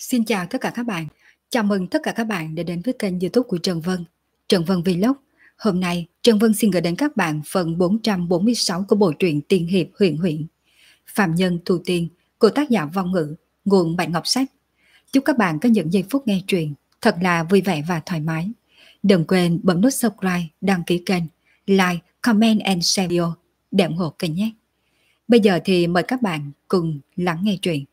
Xin chào tất cả các bạn. Chào mừng tất cả các bạn đã đến với kênh YouTube của Trần Vân. Trần Vân Vlog. Hôm nay, Trần Vân xin gửi đến các bạn phần 446 của bộ truyện Tiên hiệp huyền huyễn. Phạm nhân thu tiên của tác giả Vong Ngữ, nguồn Bạch Ngọc Sách. Chúc các bạn có những giây phút nghe truyện thật là vui vẻ và thoải mái. Đừng quên bấm nút subscribe, đăng ký kênh, like, comment and share video để ủng hộ kênh nhé. Bây giờ thì mời các bạn cùng lắng nghe truyện.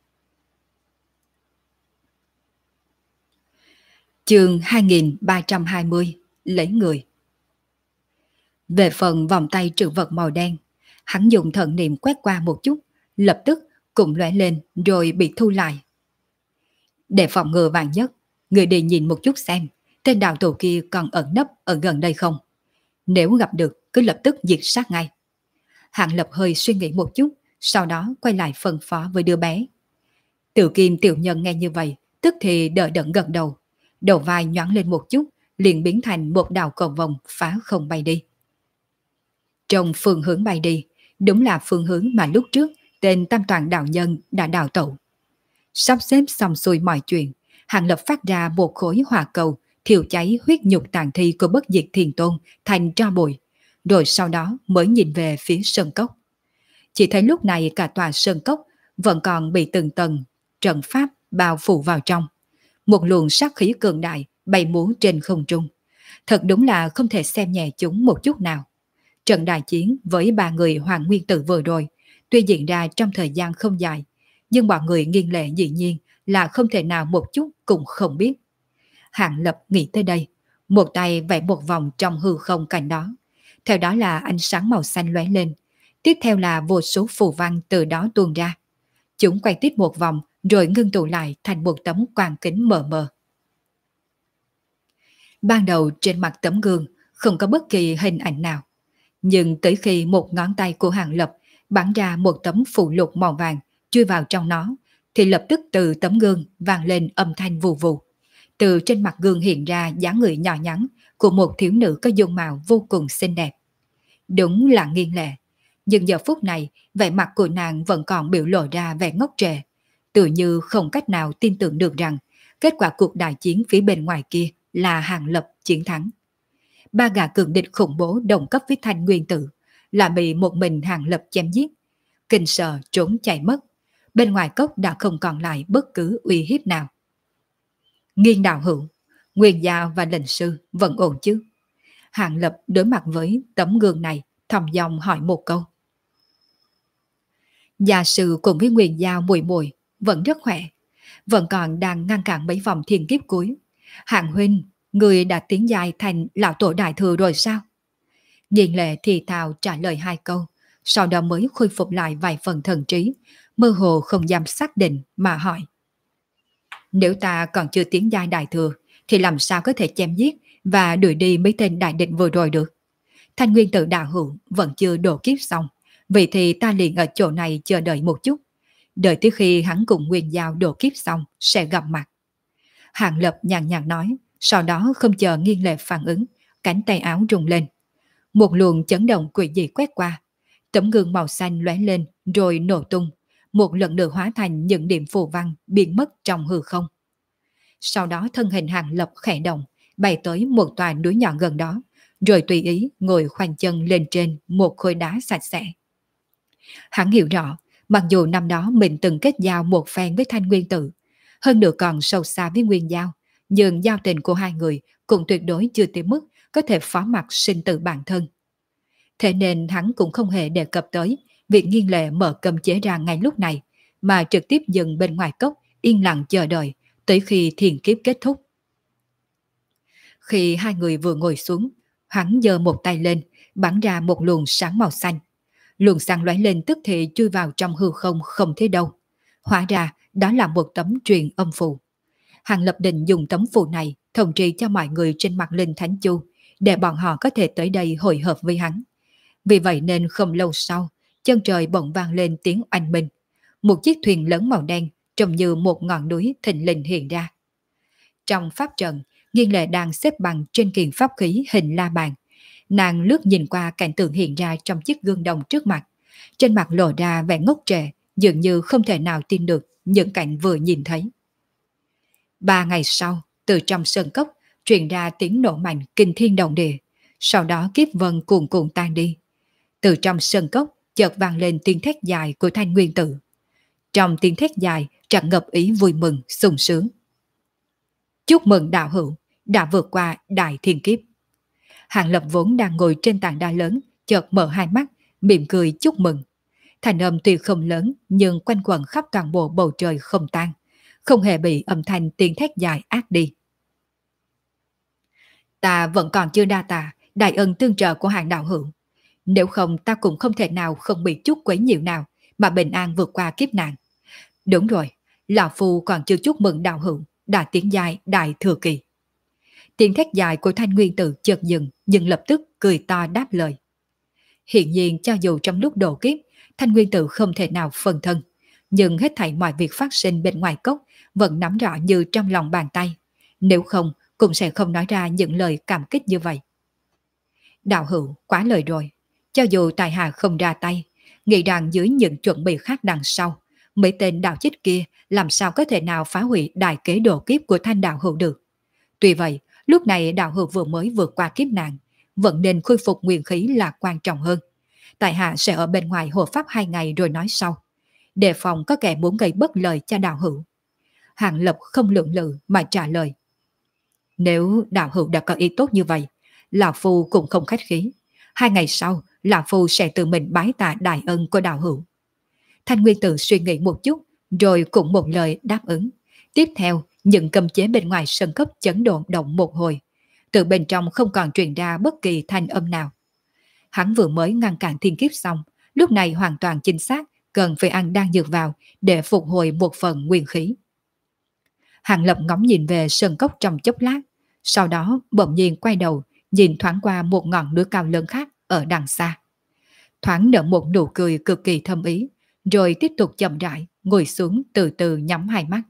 Chương 2320 Lấy người. Về phần vòng tay trữ vật màu đen, hắn dùng thần niệm quét qua một chút, lập tức cũng lóe lên rồi bị thu lại. Để phòng ngừa vạn nhất, người đi nhìn một chút xem tên đạo tổ kia còn ẩn nấp ở gần đây không. Nếu gặp được cứ lập tức diệt sát ngay. Hạng Lập hơi suy nghĩ một chút, sau đó quay lại phân phó với đứa bé. Tiểu Kim tiểu nhân nghe như vậy, tức thì đỡ đẫn gật đầu. Đầu vai nhoáng lên một chút, liền biến thành một đạo cầu vồng phá không bay đi. Trong phương hướng bay đi, đúng là phương hướng mà lúc trước tên Tam Toàn đạo nhân đã đào tẩu. Sắp xếp xong xuôi mọi chuyện, Hàng Lập phát ra một khối hỏa cầu thiêu cháy huyết nhục tàn thi của bất diệt thiền tôn thành tro bụi, rồi sau đó mới nhìn về phía sơn cốc. Chỉ thấy lúc này cả tòa sơn cốc vẫn còn bị từng tầng trận pháp bao phủ vào trong. Một luồng sát khí cường đại bay múa trên không trung. Thật đúng là không thể xem nhẹ chúng một chút nào. Trận đại chiến với ba người Hoàng Nguyên Tử vừa rồi tuy diễn ra trong thời gian không dài, nhưng bọn người nghiêng lệ dĩ nhiên là không thể nào một chút cũng không biết. Hạng Lập nghĩ tới đây, một tay vẽ một vòng trong hư không cạnh đó. Theo đó là ánh sáng màu xanh lóe lên, tiếp theo là vô số phù văn từ đó tuôn ra. Chúng quay tiếp một vòng rồi ngưng tụ lại thành một tấm quang kính mờ mờ. Ban đầu trên mặt tấm gương không có bất kỳ hình ảnh nào, nhưng tới khi một ngón tay của Hạng Lập bắn ra một tấm phụ lục màu vàng chui vào trong nó, thì lập tức từ tấm gương vang lên âm thanh vù vù. Từ trên mặt gương hiện ra dáng người nhỏ nhắn của một thiếu nữ có dung mạo vô cùng xinh đẹp. Đúng là nghiêng lệ, nhưng giờ phút này vẻ mặt của nàng vẫn còn biểu lộ ra vẻ ngốc trệ, tự như không cách nào tin tưởng được rằng kết quả cuộc đại chiến phía bên ngoài kia là Hàng Lập chiến thắng. Ba gã cường địch khủng bố đồng cấp với Thanh Nguyên Tử là bị một mình Hàng Lập chém giết, kinh sợ trốn chạy mất. Bên ngoài cốc đã không còn lại bất cứ uy hiếp nào. Nghiên đạo hữu, Nguyên Giao và lệnh sư vẫn ổn chứ? Hàng Lập đối mặt với tấm gương này thầm giọng hỏi một câu. Gia sư cùng với Nguyên Giao muội muội vẫn rất khỏe, vẫn còn đang ngăn cản mấy vòng thiên kiếp cuối. Hạng huynh, người đã tiến dài thành lão tổ đại thừa rồi sao? Nghiền lệ thì thào trả lời hai câu, sau đó mới khôi phục lại vài phần thần trí, mơ hồ không dám xác định mà hỏi. Nếu ta còn chưa tiến giai đại thừa, thì làm sao có thể chém giết và đuổi đi mấy tên đại địch vừa rồi được? Thanh Nguyên Tử đạo hữu vẫn chưa độ kiếp xong, vậy thì ta liền ở chỗ này chờ đợi một chút. Đợi tới khi hắn cùng Nguyên Giao độ kiếp xong sẽ gặp mặt. Hạng Lập nhàn nhạt nói, sau đó không chờ Nghiên Lệ phản ứng, cánh tay áo rung lên. Một luồng chấn động quỷ dị quét qua, tấm gương màu xanh lóe lên rồi nổ tung, một lần nữa hóa thành những điểm phù văn biến mất trong hư không. Sau đó thân hình Hạng Lập khẽ động, bay tới một tòa núi nhỏ gần đó, rồi tùy ý ngồi khoanh chân lên trên một khối đá sạch sẽ. Hắn hiểu rõ, mặc dù năm đó mình từng kết giao một phen với Thanh Nguyên Tử, hơn nữa còn sâu xa với Nguyên Giao, nhưng giao tình của hai người cũng tuyệt đối chưa tới mức có thể phó mặc sinh tử bản thân. Thế nên hắn cũng không hề đề cập tới việc Nghiên Lệ mở cấm chế ra ngay lúc này, mà trực tiếp dừng bên ngoài cốc yên lặng chờ đợi tới khi thiền kiếp kết thúc. Khi hai người vừa ngồi xuống, hắn giơ một tay lên, bắn ra một luồng sáng màu xanh. Luồng sáng lóe lên tức thì chui vào trong hư không không thấy đâu. Hóa ra đó là một tấm truyền âm phù. Hàng Lập định dùng tấm phù này thông tri cho mọi người trên mặt Linh Thánh Chu, để bọn họ có thể tới đây hội hợp với hắn. Vì vậy nên không lâu sau, chân trời bỗng vang lên tiếng oanh minh. Một chiếc thuyền lớn màu đen trông như một ngọn núi thình lình hiện ra. Trong pháp trận, Nghiên Lệ đang xếp bằng trên kiền pháp khí hình la bàn. Nàng lướt nhìn qua cảnh tượng hiện ra trong chiếc gương đồng trước mặt. Trên mặt lộ ra vẻ ngốc trệ, dường như không thể nào tin được những cảnh vừa nhìn thấy. 3 ngày sau, từ trong sơn cốc truyền ra tiếng nổ mạnh kinh thiên động địa, sau đó kiếp vân cuồn cuộn tan đi. Từ trong sơn cốc chợt vang lên tiếng thét dài của Thanh Nguyên Tử. Trong tiếng thét dài tràn ngập ý vui mừng, sung sướng. Chúc mừng đạo hữu đã vượt qua đại thiên kiếp. Hàng Lập vốn đang ngồi trên tảng đá lớn, chợt mở hai mắt, mỉm cười chúc mừng. Thành âm tuy không lớn nhưng quanh quẩn khắp toàn bộ bầu trời không tan, không hề bị âm thanh tiếng thét dài át đi. Ta vẫn còn chưa đa tạ đại ân tương trợ của Hàng đạo hữu. Nếu không ta cũng không thể nào không bị chút quấy nhiễu nào mà bình an vượt qua kiếp nạn. Đúng rồi, lão phu còn chưa chúc mừng đạo hữu đã tiến giai đại thừa kỳ. Tiếng thét dài của Thanh Nguyên Tử chợt dừng, nhưng lập tức cười to đáp lời. Hiện nhiên cho dù trong lúc độ kiếp, Thanh Nguyên Tử không thể nào phân thân, nhưng hết thảy mọi việc phát sinh bên ngoài cốc vẫn nắm rõ như trong lòng bàn tay. Nếu không, cũng sẽ không nói ra những lời cảm kích như vậy. Đạo hữu quá lời rồi, cho dù tài hạ không ra tay, nghĩ rằng dưới những chuẩn bị khác đằng sau, mấy tên đạo chích kia làm sao có thể nào phá hủy đại kế độ kiếp của Thanh đạo hữu được. Tuy vậy, lúc này đạo hữu vừa mới vượt qua kiếp nạn, vẫn nên khôi phục nguyên khí là quan trọng hơn. Tại hạ sẽ ở bên ngoài hộ pháp 2 ngày rồi nói sau, đề phòng có kẻ muốn gây bất lợi cho đạo hữu. Hàng Lập không lượng lự mà trả lời. Nếu đạo hữu đã có ý tốt như vậy, lão phu cũng không khách khí. 2 ngày sau, lão phu sẽ tự mình bái tạ đại ân của đạo hữu. Thanh Nguyên Tử suy nghĩ một chút, rồi cũng một lời đáp ứng. Tiếp theo, những cấm chế bên ngoài sân cấp chấn động một hồi. Từ bên trong không còn truyền ra bất kỳ thanh âm nào. Hắn vừa mới ngăn cản thiên kiếp xong, lúc này hoàn toàn chính xác cần phải ăn đan dược vào để phục hồi một phần nguyên khí. Hàng Lập ngóng nhìn về sơn cốc trong chốc lát, sau đó bỗng nhiên quay đầu, nhìn thoáng qua một ngọn núi cao lớn khác ở đằng xa. Thoáng nở một nụ cười cực kỳ thâm ý, rồi tiếp tục chậm rãi ngồi xuống từ từ nhắm hai mắt.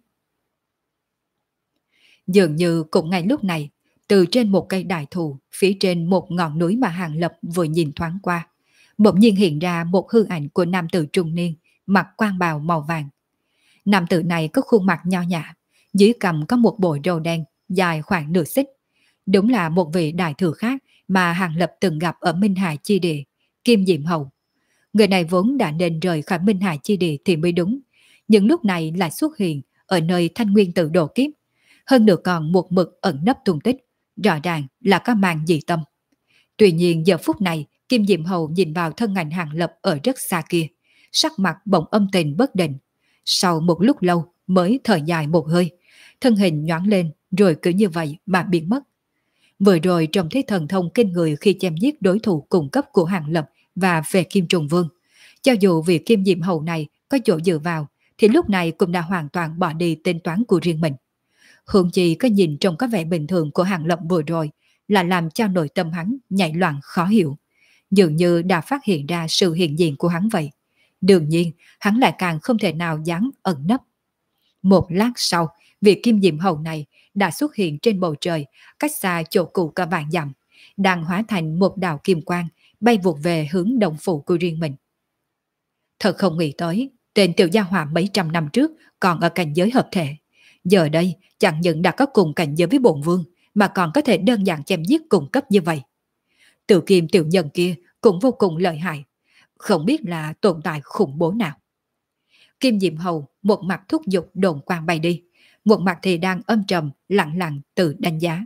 Dường như cũng ngay lúc này, từ trên một cây đại thụ, phía trên một ngọn núi mà Hàng Lập vừa nhìn thoáng qua, bỗng nhiên hiện ra một hư ảnh của nam tử trung niên, mặc quan bào màu vàng. Nam tử này có khuôn mặt nho nhã, dưới cằm có một bộ râu đen dài khoảng nửa xích. Đúng là một vị đại thừa khác mà Hàng Lập từng gặp ở Minh Hải chi địa, Kim Diệm Hầu. Người này vốn đã nên rời khỏi Minh Hải chi địa thì mới đúng, nhưng lúc này lại xuất hiện ở nơi Thanh Nguyên Tử độ kiếp, hơn nữa còn một mực ẩn nấp tung tích, rõ ràng là có màn dị tâm. Tuy nhiên giờ phút này, Kim Diệm Hầu nhìn vào thân ảnh Hàng Lập ở rất xa kia, sắc mặt bỗng âm tình bất định. Sau một lúc lâu mới thở dài một hơi, thân hình nhoáng lên rồi cứ như vậy mà biến mất. Vừa rồi trông thấy thần thông kinh người khi chém giết đối thủ cùng cấp của Hàng Lập và về Kim Trùng Vương. Cho dù việc Kim Diệm Hầu này có chỗ dựa vào, thì lúc này cũng đã hoàn toàn bỏ đi tính toán của riêng mình. Hương Chi có nhìn trông có vẻ bình thường của Hàng Lập vừa rồi là làm cho nội tâm hắn nhảy loạn khó hiểu, dường như đã phát hiện ra sự hiện diện của hắn vậy. Đương nhiên, hắn lại càng không thể nào dám ẩn nấp. Một lát sau, vị Kim Diệm Hầu này đã xuất hiện trên bầu trời, cách xa chỗ cũ cả vạn dặm, đang hóa thành một đạo kim quang, bay vụt về hướng đồng phủ của riêng mình. Thật không nghĩ tới, tên tiểu gia hỏa mấy trăm năm trước còn ở cảnh giới hợp thể. Giờ đây, chẳng những đã có cùng cảnh giới với bổn vương, mà còn có thể đơn giản chém giết cùng cấp như vậy. Tự kim tiểu nhân kia cũng vô cùng lợi hại, không biết là tồn tại khủng bố nào. Kim Diệm Hầu một mặt thúc giục đồn quang bay đi, một mặt thì đang âm trầm, lặng lặng tự đánh giá.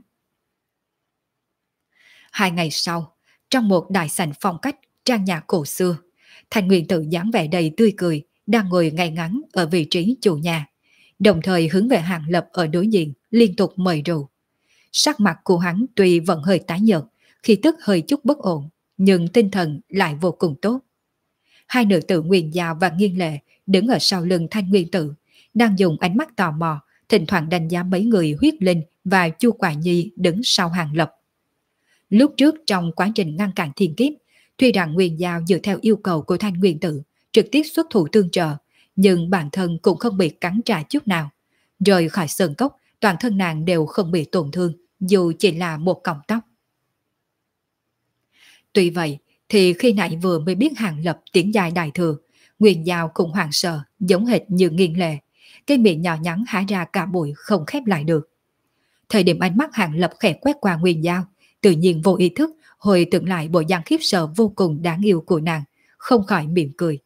2 ngày sau, trong một đại sảnh phong cách trang nhã cổ xưa, Thanh Nguyên Tử dáng vẻ đầy tươi cười, đang ngồi ngay ngắn ở vị trí chủ nhà, đồng thời hướng về Hàng Lập ở đối diện liên tục mời rượu. Sắc mặt của hắn tuy vẫn hơi tái nhợt, khi tức hơi chút bất ổn, nhưng tinh thần lại vô cùng tốt. Hai nữ tử Nguyên Giao và Nghiên Lệ đứng ở sau lưng Thanh Nguyên Tử, đang dùng ánh mắt tò mò, thỉnh thoảng đánh giá mấy người Huyết Linh và Chu Quả Nhi đứng sau Hàng Lập. Lúc trước trong quá trình ngăn cản thiên kiếp, tuy rằng Nguyên Giao dựa theo yêu cầu của Thanh Nguyên Tử trực tiếp xuất thủ tương trợ, nhưng bản thân cũng không bị cắn trả chút nào. Rời khỏi sơn cốc, toàn thân nàng đều không bị tổn thương, dù chỉ là một cọng tóc. Tuy vậy, thì khi nãy vừa mới biết Hàng Lập tiến giai đại thừa, Nguyên Giao cũng hoảng sợ, giống hệt như Nghiên Lệ, cái miệng nhỏ nhắn há ra cả bụi không khép lại được. Thời điểm ánh mắt Hàng Lập khẽ quét qua Nguyên Giao, tự nhiên vô ý thức hồi tưởng lại bộ dạng khiếp sợ vô cùng đáng yêu của nàng, không khỏi mỉm cười.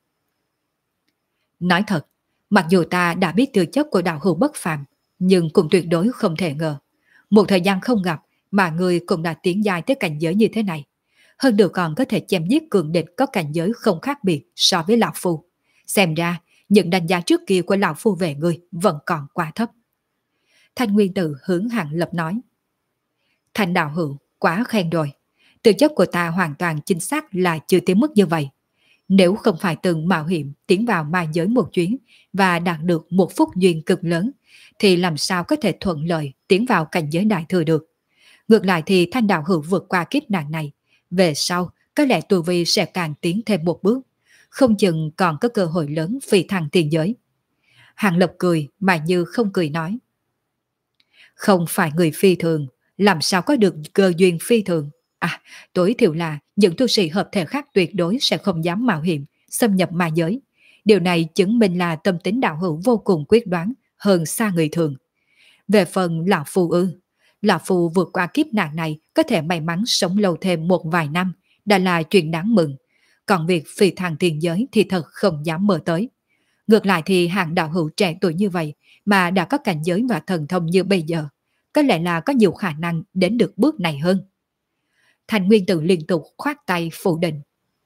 Nói thật, mặc dù ta đã biết tư chất của đạo hữu bất phàm, nhưng cũng tuyệt đối không thể ngờ. Một thời gian không gặp mà người cũng đã tiến dài tới cảnh giới như thế này. Hơn nữa còn có thể chém giết cường địch có cảnh giới không khác biệt so với Lão Phu. Xem ra, những đánh giá trước kia của Lão Phu về người vẫn còn quá thấp. Thanh Nguyên Tử hướng Hàng Lập nói. Thanh đạo hữu, quá khen rồi. Tư chất của ta hoàn toàn chính xác là chưa tới mức như vậy. Nếu không phải từng mạo hiểm tiến vào ma giới một chuyến và đạt được một phúc duyên cực lớn, thì làm sao có thể thuận lợi tiến vào cảnh giới đại thừa được. Ngược lại thì Thanh đạo hữu vượt qua kiếp nạn này, về sau có lẽ tu vi sẽ càng tiến thêm một bước, không chừng còn có cơ hội lớn phi thăng tiền giới. Hàng Lập cười mà như không cười nói. Không phải người phi thường, làm sao có được cơ duyên phi thường. À, tối thiểu là những tu sĩ hợp thể khác tuyệt đối sẽ không dám mạo hiểm, xâm nhập ma giới. Điều này chứng minh là tâm tính đạo hữu vô cùng quyết đoán hơn xa người thường. Về phần Lão Phu Lão Phu vượt qua kiếp nạn này có thể may mắn sống lâu thêm một vài năm, đã là chuyện đáng mừng. Còn việc phi thăng tiền giới thì thật không dám mơ tới. Ngược lại thì hàng đạo hữu trẻ tuổi như vậy mà đã có cảnh giới và thần thông như bây giờ, có lẽ là có nhiều khả năng đến được bước này hơn. Thành Nguyên Tử liên tục khoát tay phủ định.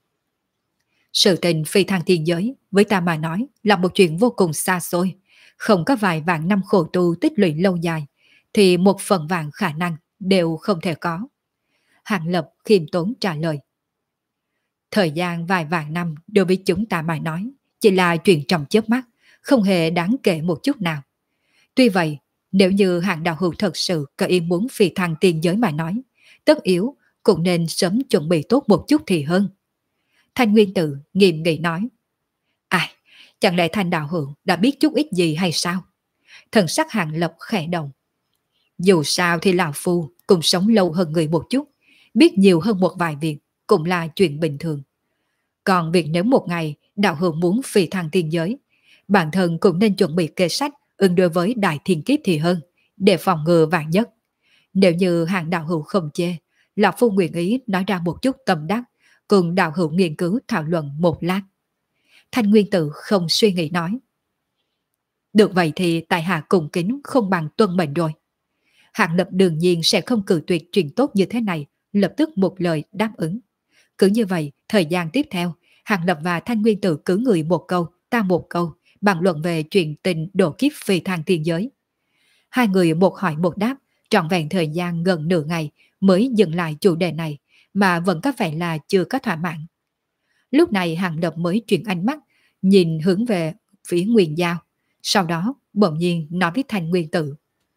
Sự tình phi thăng thiên giới với ta mà nói là một chuyện vô cùng xa xôi. Không có vài vạn năm khổ tu tích lũy lâu dài thì một phần vạn khả năng đều không thể có. Hàng Lập khiêm tốn trả lời. Thời gian vài vạn năm đối với chúng ta mà nói chỉ là chuyện trong chớp mắt, không hề đáng kể một chút nào. Tuy vậy, nếu như Hàng đạo hữu thật sự có ý muốn phi thăng tiên giới mà nói, tất yếu cũng nên sớm chuẩn bị tốt một chút thì hơn. Thanh Nguyên Tử nghiêm nghị nói. Ai, chẳng lẽ Thanh đạo hữu đã biết chút ít gì hay sao? Thần sắc Hàng Lập khẽ động. Dù sao thì Lão Phu cũng sống lâu hơn người một chút, biết nhiều hơn một vài việc cũng là chuyện bình thường. Còn việc nếu một ngày đạo hữu muốn phi thăng tiên giới, bản thân cũng nên chuẩn bị kê sách ứng đối với đại thiên kiếp thì hơn, để phòng ngừa vạn nhất. Nếu như Hàng đạo hữu không chê, Lão Phu nguyện ý nói ra một chút tâm đắc, cùng đạo hữu nghiên cứu thảo luận một lát. Thanh Nguyên Tử không suy nghĩ nói. Được vậy thì tại hạ cùng kính không bằng tuân mệnh rồi. Hàng Lập đương nhiên sẽ không cự tuyệt chuyện tốt như thế này, lập tức một lời đáp ứng. Cứ như vậy, thời gian tiếp theo, Hàng Lập và Thanh Nguyên Tử cứ người một câu, ta một câu, bàn luận về chuyện tình độ kiếp phi thăng tiên giới. Hai người một hỏi một đáp, trọn vẹn thời gian gần nửa ngày mới dừng lại chủ đề này, mà vẫn có vẻ là chưa có thỏa mãn. Lúc này Hàng Lập mới chuyển ánh mắt, nhìn hướng về phía Nguyên Giao, sau đó bỗng nhiên nói với Thanh Nguyên Tử.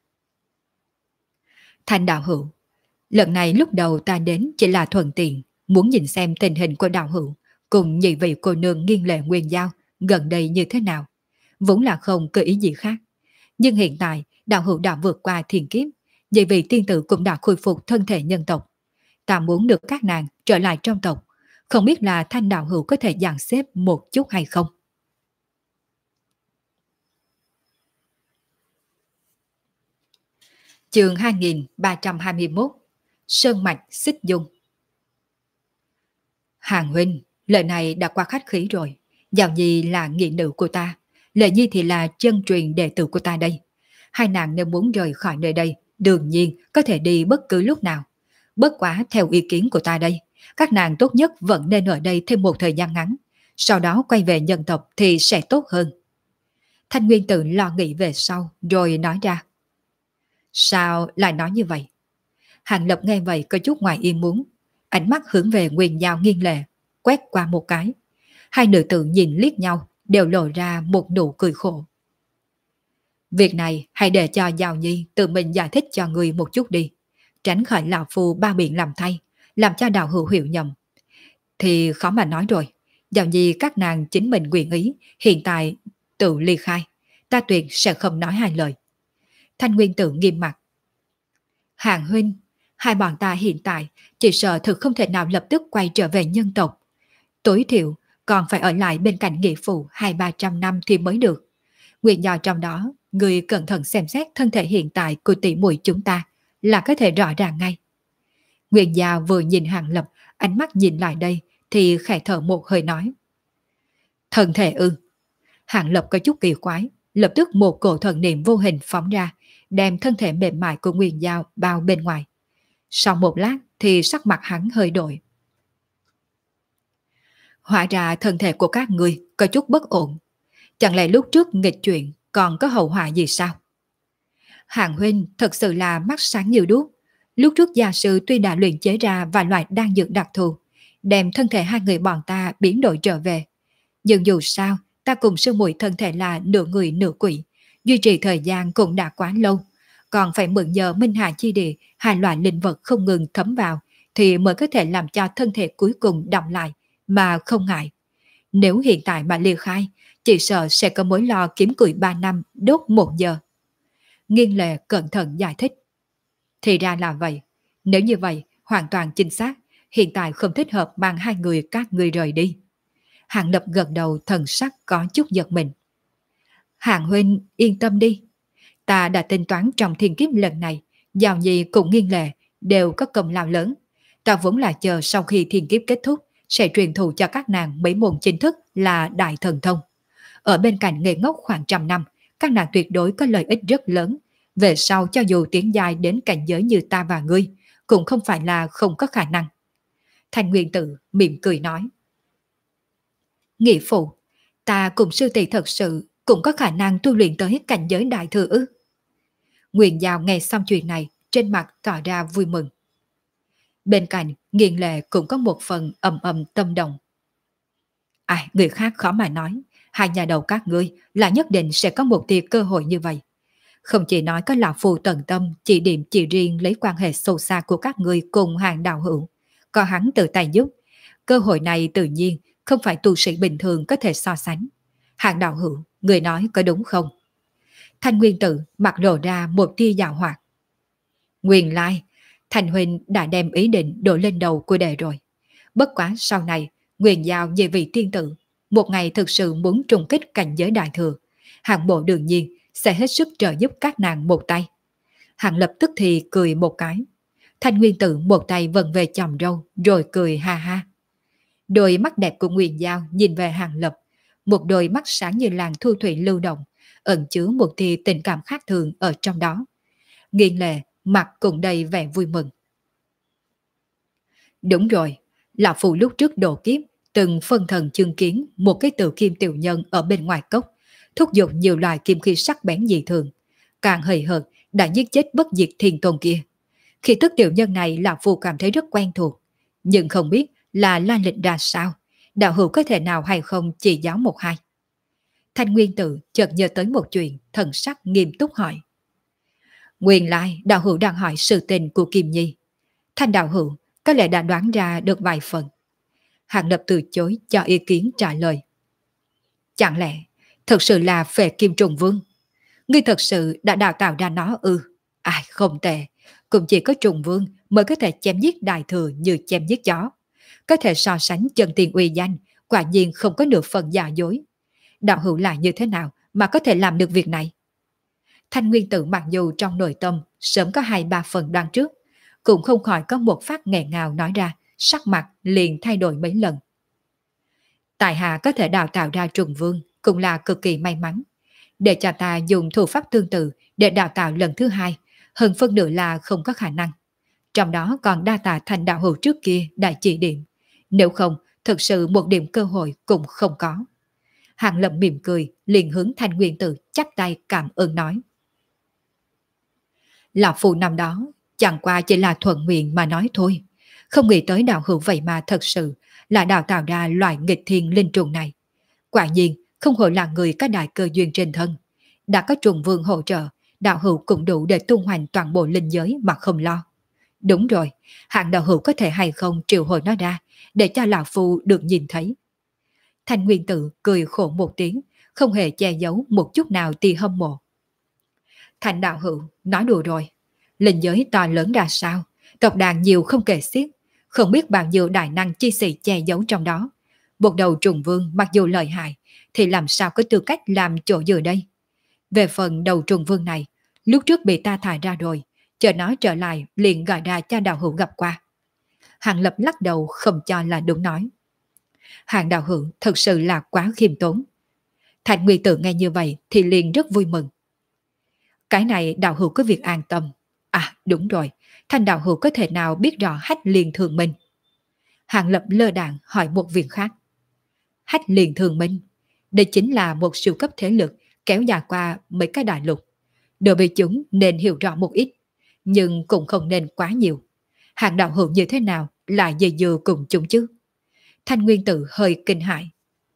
Thanh đạo hữu, lần này lúc đầu ta đến chỉ là thuận tiện, muốn nhìn xem tình hình của đạo hữu, cùng nhị vị cô nương nghiêng lệ Nguyên Giao gần đây như thế nào. Vốn là không cơ ý gì khác. Nhưng hiện tại, đạo hữu đã vượt qua thiên kiếp, nhị vị tiên tử cũng đã khôi phục thân thể nhân tộc. Ta muốn được các nàng trở lại trong tộc, không biết là Thanh đạo hữu có thể dàn xếp một chút hay không? Chương 2321 Sơn Mạch Xích Dung. Hàng huynh, lời này đã qua khách khí rồi. Dạo nhi là nghị nữ của ta, Lệ Nhi thì là chân truyền đệ tử của ta đây. Hai nàng nếu muốn rời khỏi nơi đây, đương nhiên có thể đi bất cứ lúc nào. Bất quá theo ý kiến của ta đây, các nàng tốt nhất vẫn nên ở đây thêm một thời gian ngắn, sau đó quay về nhân tộc thì sẽ tốt hơn. Thanh Nguyên Tử lo nghĩ về sau rồi nói ra. Sao lại nói như vậy? Hàng Lập nghe vậy có chút ngoài ý muốn, ánh mắt hướng về Nguyên Giao nghiêng lệ, quét qua một cái. Hai nữ tử nhìn liếc nhau, đều lộ ra một nụ cười khổ. Việc này hãy để cho Giao Nhi tự mình giải thích cho người một chút đi, tránh khỏi Lão Phu ba miệng làm thay, làm cho đạo hữu hiểu nhầm. Thì khó mà nói rồi, Giao Nhi các nàng chính mình nguyện ý, hiện tại tự ly khai, ta tuyệt sẽ không nói hai lời. Thanh Nguyên Tử nghiêm mặt. Hàng huynh, hai bọn ta hiện tại chỉ sợ thực không thể nào lập tức quay trở về nhân tộc. Tối thiểu còn phải ở lại bên cạnh nghĩa phụ 200-300 năm thì mới được. Nguyên do trong đó, người cẩn thận xem xét thân thể hiện tại của tỷ muội chúng ta là có thể rõ ràng ngay. Nguyên Giao vừa nhìn Hàng Lập, ánh mắt nhìn lại đây thì khẽ thở một hơi nói. Thân thể ư? Hàng Lập có chút kỳ quái, lập tức một cổ thần niệm vô hình phóng ra, đem thân thể mềm mại của Nguyên Giao bao bên ngoài. Sau một lát thì sắc mặt hắn hơi đổi. Hóa ra thân thể của các người có chút bất ổn. Chẳng lẽ lúc trước nghịch chuyện còn có hậu họa gì sao? Hàng huynh thật sự là mắt sáng như đuốc. Lúc trước gia sư tuy đã luyện chế ra vài loại đan dược đặc thù, đem thân thể hai người bọn ta biến đổi trở về. Nhưng dù sao, ta cùng sư muội thân thể là nửa người nửa quỷ, duy trì thời gian cũng đã quá lâu, còn phải mượn nhờ Minh Hà Chi Địa hai loại linh vật không ngừng thấm vào thì mới có thể làm cho thân thể cuối cùng đọng lại mà không ngại. Nếu hiện tại mà ly khai, chỉ sợ sẽ có mối lo kiếm củi 3 năm đốt 1 giờ. Nghiên Lệ cẩn thận giải thích. Thì ra là vậy, nếu như vậy hoàn toàn chính xác, hiện tại không thích hợp mang hai người các ngươi rời đi. Hàng Lập gật đầu, thần sắc có chút giật mình. Hàng huynh yên tâm đi, ta đã tính toán trong thiên kiếp lần này, Giao Nhi cùng Nghiên Lệ đều có công lao lớn. Ta vốn là chờ sau khi thiên kiếp kết thúc sẽ truyền thụ cho các nàng mấy môn chính thức là đại thần thông. Ở bên cạnh nghề ngốc khoảng 100 năm, các nàng tuyệt đối có lợi ích rất lớn. Về sau cho dù tiến dài đến cảnh giới như ta và ngươi, cũng không phải là không có khả năng. Thanh Nguyên Tử mỉm cười nói. Nghĩa phụ, ta cùng sư tỷ thật sự cũng có khả năng tu luyện tới cảnh giới đại thừa ư? Nguyên Giao nghe xong chuyện này, trên mặt tỏ ra vui mừng. Bên cạnh, Nghiên Lệ cũng có một phần ầm ầm tâm động. Ai, người khác khó mà nói, hai nhà đầu các ngươi là nhất định sẽ có một tia cơ hội như vậy. Không chỉ nói có lão phù tận tâm chỉ điểm chỉ riêng lấy quan hệ sâu xa của các ngươi cùng Hàng đạo hữu, có hắn tự tay giúp. Cơ hội này tự nhiên không phải tu sĩ bình thường có thể so sánh. Hàng đạo hữu, người nói có đúng không? Thanh Nguyên Tử mặt lộ ra một tia dạo hoạt. Nguyên lai, Thành huynh đã đem ý định đổ lên đầu của đệ rồi. Bất quá sau này, Nguyên Giao về vị tiên tử, một ngày thực sự muốn trùng kích cảnh giới đại thừa, Hàng bộ đương nhiên sẽ hết sức trợ giúp các nàng một tay. Hàng Lập tức thì cười một cái. Thanh Nguyên Tử một tay vần về chòm râu rồi cười ha ha. Đôi mắt đẹp của Nguyên Giao nhìn về Hàng Lập, một đôi mắt sáng như làn thu thủy lưu động, ẩn chứa một tia tình cảm khác thường ở trong đó. Nghiên Lệ mặt cũng đầy vẻ vui mừng. Đúng rồi, lão phù lúc trước độ kiếp từng phân thần chứng kiến một cái tự kim tiểu nhân ở bên ngoài cốc, thúc giục nhiều loài kim khí sắc bén dị thường, càng hời hợt đã giết chết bất diệt thiên tôn kia. Khi tức tiểu nhân này lão phù cảm thấy rất quen thuộc, nhưng không biết là la lịch ra sao, đạo hữu có thể nào hay không chỉ giáo một hai. Thanh Nguyên Tử chợt nhớ tới một chuyện, thần sắc nghiêm túc hỏi. Nguyên lai đạo hữu đang hỏi sự tình của Kim Nhi. Thanh đạo hữu có lẽ đã đoán ra được vài phần. Hàng Lập từ chối cho ý kiến trả lời. Chẳng lẽ thật sự là Phệ Kim Trùng Vương? Ngươi thật sự đã đào tạo ra nó ư? Ai không tệ, cũng chỉ có Trùng Vương mới có thể chém giết đại thừa như chém giết chó. Có thể so sánh chân tiền uy danh, quả nhiên không có nửa phần giả dối. Đạo hữu là như thế nào mà có thể làm được việc này? Thanh Nguyên Tử mặc dù trong nội tâm sớm có 2-3 phần đoán trước, cũng không khỏi có một phát nghẹn ngào nói ra, sắc mặt liền thay đổi mấy lần. Tại hạ có thể đào tạo ra Trùng Vương cũng là cực kỳ may mắn. Để cho ta dùng thủ pháp tương tự để đào tạo lần thứ hai, hơn phân nửa là không có khả năng. Trong đó còn đa tạ Thành đạo hữu trước kia đại chỉ điểm. Nếu không, thực sự một điểm cơ hội cũng không có. Hàng Lập mỉm cười, liền hướng Thanh Nguyên Tử chắp tay cảm ơn nói. Lão phù năm đó chẳng qua chỉ là thuận nguyện mà nói thôi. Không nghĩ tới đạo hữu vậy mà thật sự là đào tạo ra loại nghịch thiên linh trùng này. Quả nhiên, không hổ là người có đại cơ duyên trên thân. Đã có Trùng Vương hỗ trợ, đạo hữu cũng đủ để tung hoành toàn bộ linh giới mà không lo. Đúng rồi, hạng đạo hữu có thể hay không triệu hồi nó ra, để cho lão phu được nhìn thấy. Thanh Nguyên Tử cười khổ một tiếng, không hề che giấu một chút nào tia hâm mộ. Thành đạo hữu, nói đùa rồi. Linh giới to lớn ra sao, tộc đàn nhiều không kể xiết, không biết bao nhiêu đại năng chi sĩ che giấu trong đó. Một đầu Trùng Vương mặc dù lợi hại, thì làm sao có tư cách làm chỗ dựa đây? Về phần đầu trùng vương này, lúc trước bị ta thải ra rồi, chờ nó trở lại liền gọi ra cho đạo hữu gặp qua. Hàng Lập lắc đầu không cho là đúng nói. Hàng đạo hữu thật sự là quá khiêm tốn. Thành Nguyên Tử nghe như vậy thì liền rất vui mừng. Cái này đạo hữu có việc an tâm. À đúng rồi, Thanh đạo hữu có thể nào biết rõ Hách Liên Thường Minh? Hàng Lập lơ đạn hỏi một việc khác. Hách Liên Thường Minh, đây chính là một siêu cấp thế lực kéo dài qua mấy cái đại lục. Đối với chúng nên hiểu rõ một ít, nhưng cũng không nên quá nhiều. Hàng đạo hữu như thế nào là dây dưa cùng chúng chứ? Thanh Nguyên Tử hơi kinh hãi.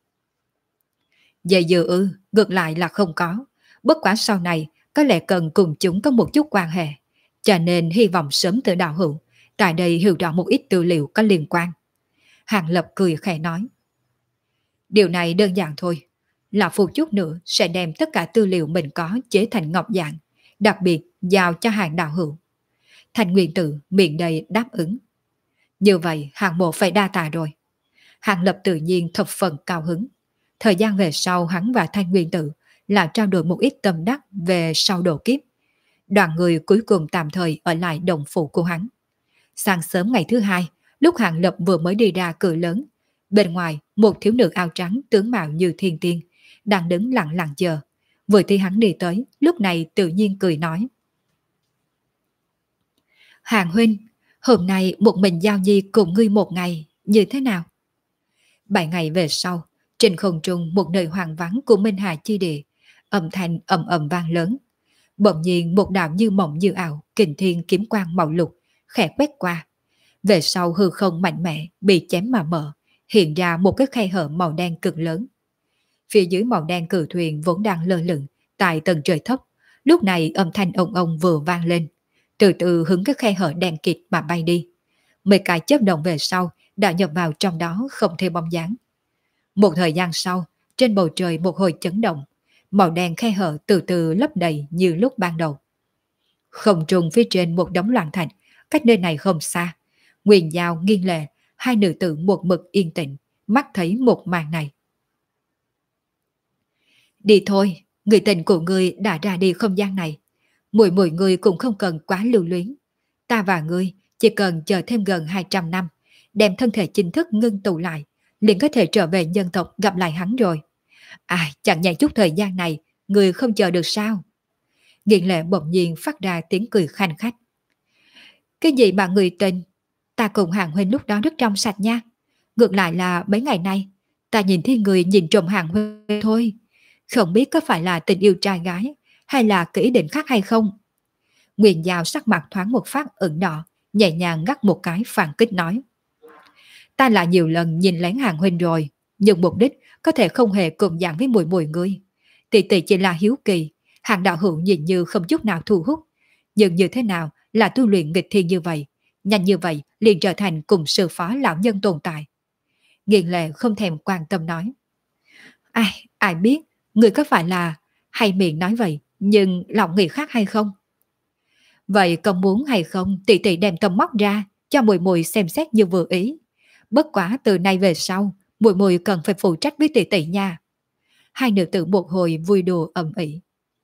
Dây dưa ngược lại là không có. Bất quá sau này có lẽ cần cùng chúng có một chút quan hệ. Cho nên hy vọng sớm từ đạo hữu tại đây hiểu rõ một ít tư liệu có liên quan. Hàng Lập cười khẽ nói. Điều này đơn giản thôi. Là một chút nữa sẽ đem tất cả tư liệu mình có chế thành ngọc dạng, đặc biệt giao cho Hàng đạo hữu. Thanh Nguyên Tử miệng đầy đáp ứng. Như vậy Hàng mộ phải đa tạ rồi. Hàng Lập tự nhiên thập phần cao hứng. Thời gian về sau hắn và Thanh Nguyên Tử là trao đổi một ít tâm đắc về sau độ kiếp. Đoàn người cuối cùng tạm thời ở lại đồng phủ của hắn. Sáng sớm ngày thứ hai, lúc Hàng Lập vừa mới đi ra cửa lớn, bên ngoài một thiếu nữ áo trắng tướng mạo như thiên tiên đang đứng lặng lặng chờ. Vừa thấy hắn đi tới, lúc này tự nhiên cười nói. Hàng huynh, hôm nay một mình giao nhi cùng ngươi một ngày, như thế nào? 7 ngày về sau, trên không trung một nơi hoang vắng của Minh Hà chi địa, âm thanh ầm ầm vang lớn. Bỗng nhiên một đạo như mộng như ảo, kình thiên kiếm quang màu lục, khẽ quét qua. Về sau hư không mạnh mẽ bị chém mà mở, hiện ra một cái khe hở màu đen cực lớn. Phía dưới màu đen cử thuyền vốn đang lơ lửng tại tầng trời thấp, lúc này âm thanh ông ông vừa vang lên, từ từ hướng cái khe hở đen kịt mà bay đi. Mấy cái chớp động về sau đã nhập vào trong đó không thể bóng dáng. Một thời gian sau, trên bầu trời một hồi chấn động, màu đen khe hở từ từ lấp đầy như lúc ban đầu. Không trung phía trên một đống loạn thạch, cách nơi này không xa. Nguyên Giao, Nghiên Lệ, hai nữ tử một mực yên tĩnh, mắt thấy một màn này. Đi thôi, người tình của ngươi đã ra đi không gian này. Mỗi người cũng không cần quá lưu luyến. Ta và ngươi chỉ cần chờ thêm gần 200 năm, đem thân thể chính thức ngưng tụ lại, liền có thể trở về nhân tộc gặp lại hắn rồi. Chẳng nhẽ chút thời gian này, người không chờ được sao? Nghiện Lệ bỗng nhiên phát ra tiếng cười khanh khách. Cái gì mà người tình? Ta cùng Hàng huynh lúc đó rất trong sạch nha. Ngược lại là mấy ngày nay, ta nhìn thấy người nhìn trộm Hàng huynh thôi. Không biết có phải là tình yêu trai gái, hay là cái ý định khác hay không? Nguyên Giao sắc mặt thoáng một phát ửng đỏ, nhẹ nhàng ngắt một cái phản kích nói. Ta là nhiều lần nhìn lén Hàng huynh rồi, nhưng mục đích có thể không hề cùng dạng với mùi ngươi. Tỷ tỷ chỉ là hiếu kỳ, Hàng đạo hữu nhìn như không chút nào thu hút. Nhưng như thế nào là tu luyện nghịch thiên như vậy, nhanh như vậy liền trở thành cùng sư phó lão nhân tồn tại. Nghiền Lệ không thèm quan tâm nói. Ai biết, người có phải là hay miệng nói vậy, nhưng lòng nghĩ khác hay không? Vậy còn muốn hay không tỷ tỷ đem tầm móc ra cho mùi mùi xem xét như vừa ý. Bất quá từ nay về sau, mùi mùi cần phải phụ trách với tỷ tỷ nha. Hai nữ tử một hồi vui đùa ầm ĩ.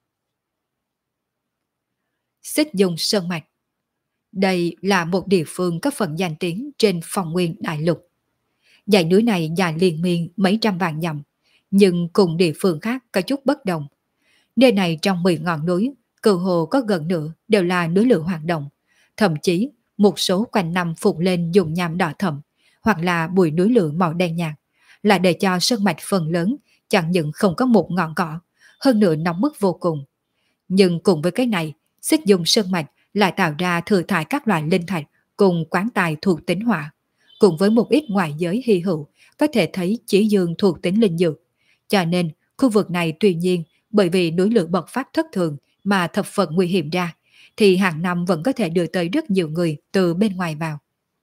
Xích Dung Sơn Mạch. Đây là một địa phương có phần danh tiếng trên phong nguyên đại lục. Dãy núi này dài liên miên mấy trăm vạn dặm, nhưng cùng địa phương khác có chút bất đồng. Nơi này trong 10 ngọn núi, cơ hồ có gần nửa đều là núi lửa hoạt động. Thậm chí, một số quanh năm phụt lên dùng nham đỏ thẫm, hoặc là bụi núi lửa màu đen nhạt, là để cho sơn mạch phần lớn chẳng những không có một ngọn cỏ, hơn nữa nóng bức vô cùng. Nhưng cùng với cái này, Xích Dung Sơn Mạch lại tạo ra thừa thải các loại linh thạch cùng quán tài thuộc tính hỏa, cùng với một ít ngoại giới hy hữu có thể thấy chỉ dương thuộc tính linh dược. Cho nên, khu vực này tuy nhiên bởi vì núi lửa bộc phát thất thường mà thập phần nguy hiểm ra, thì hàng năm vẫn có thể đưa tới rất nhiều người từ bên ngoài vào.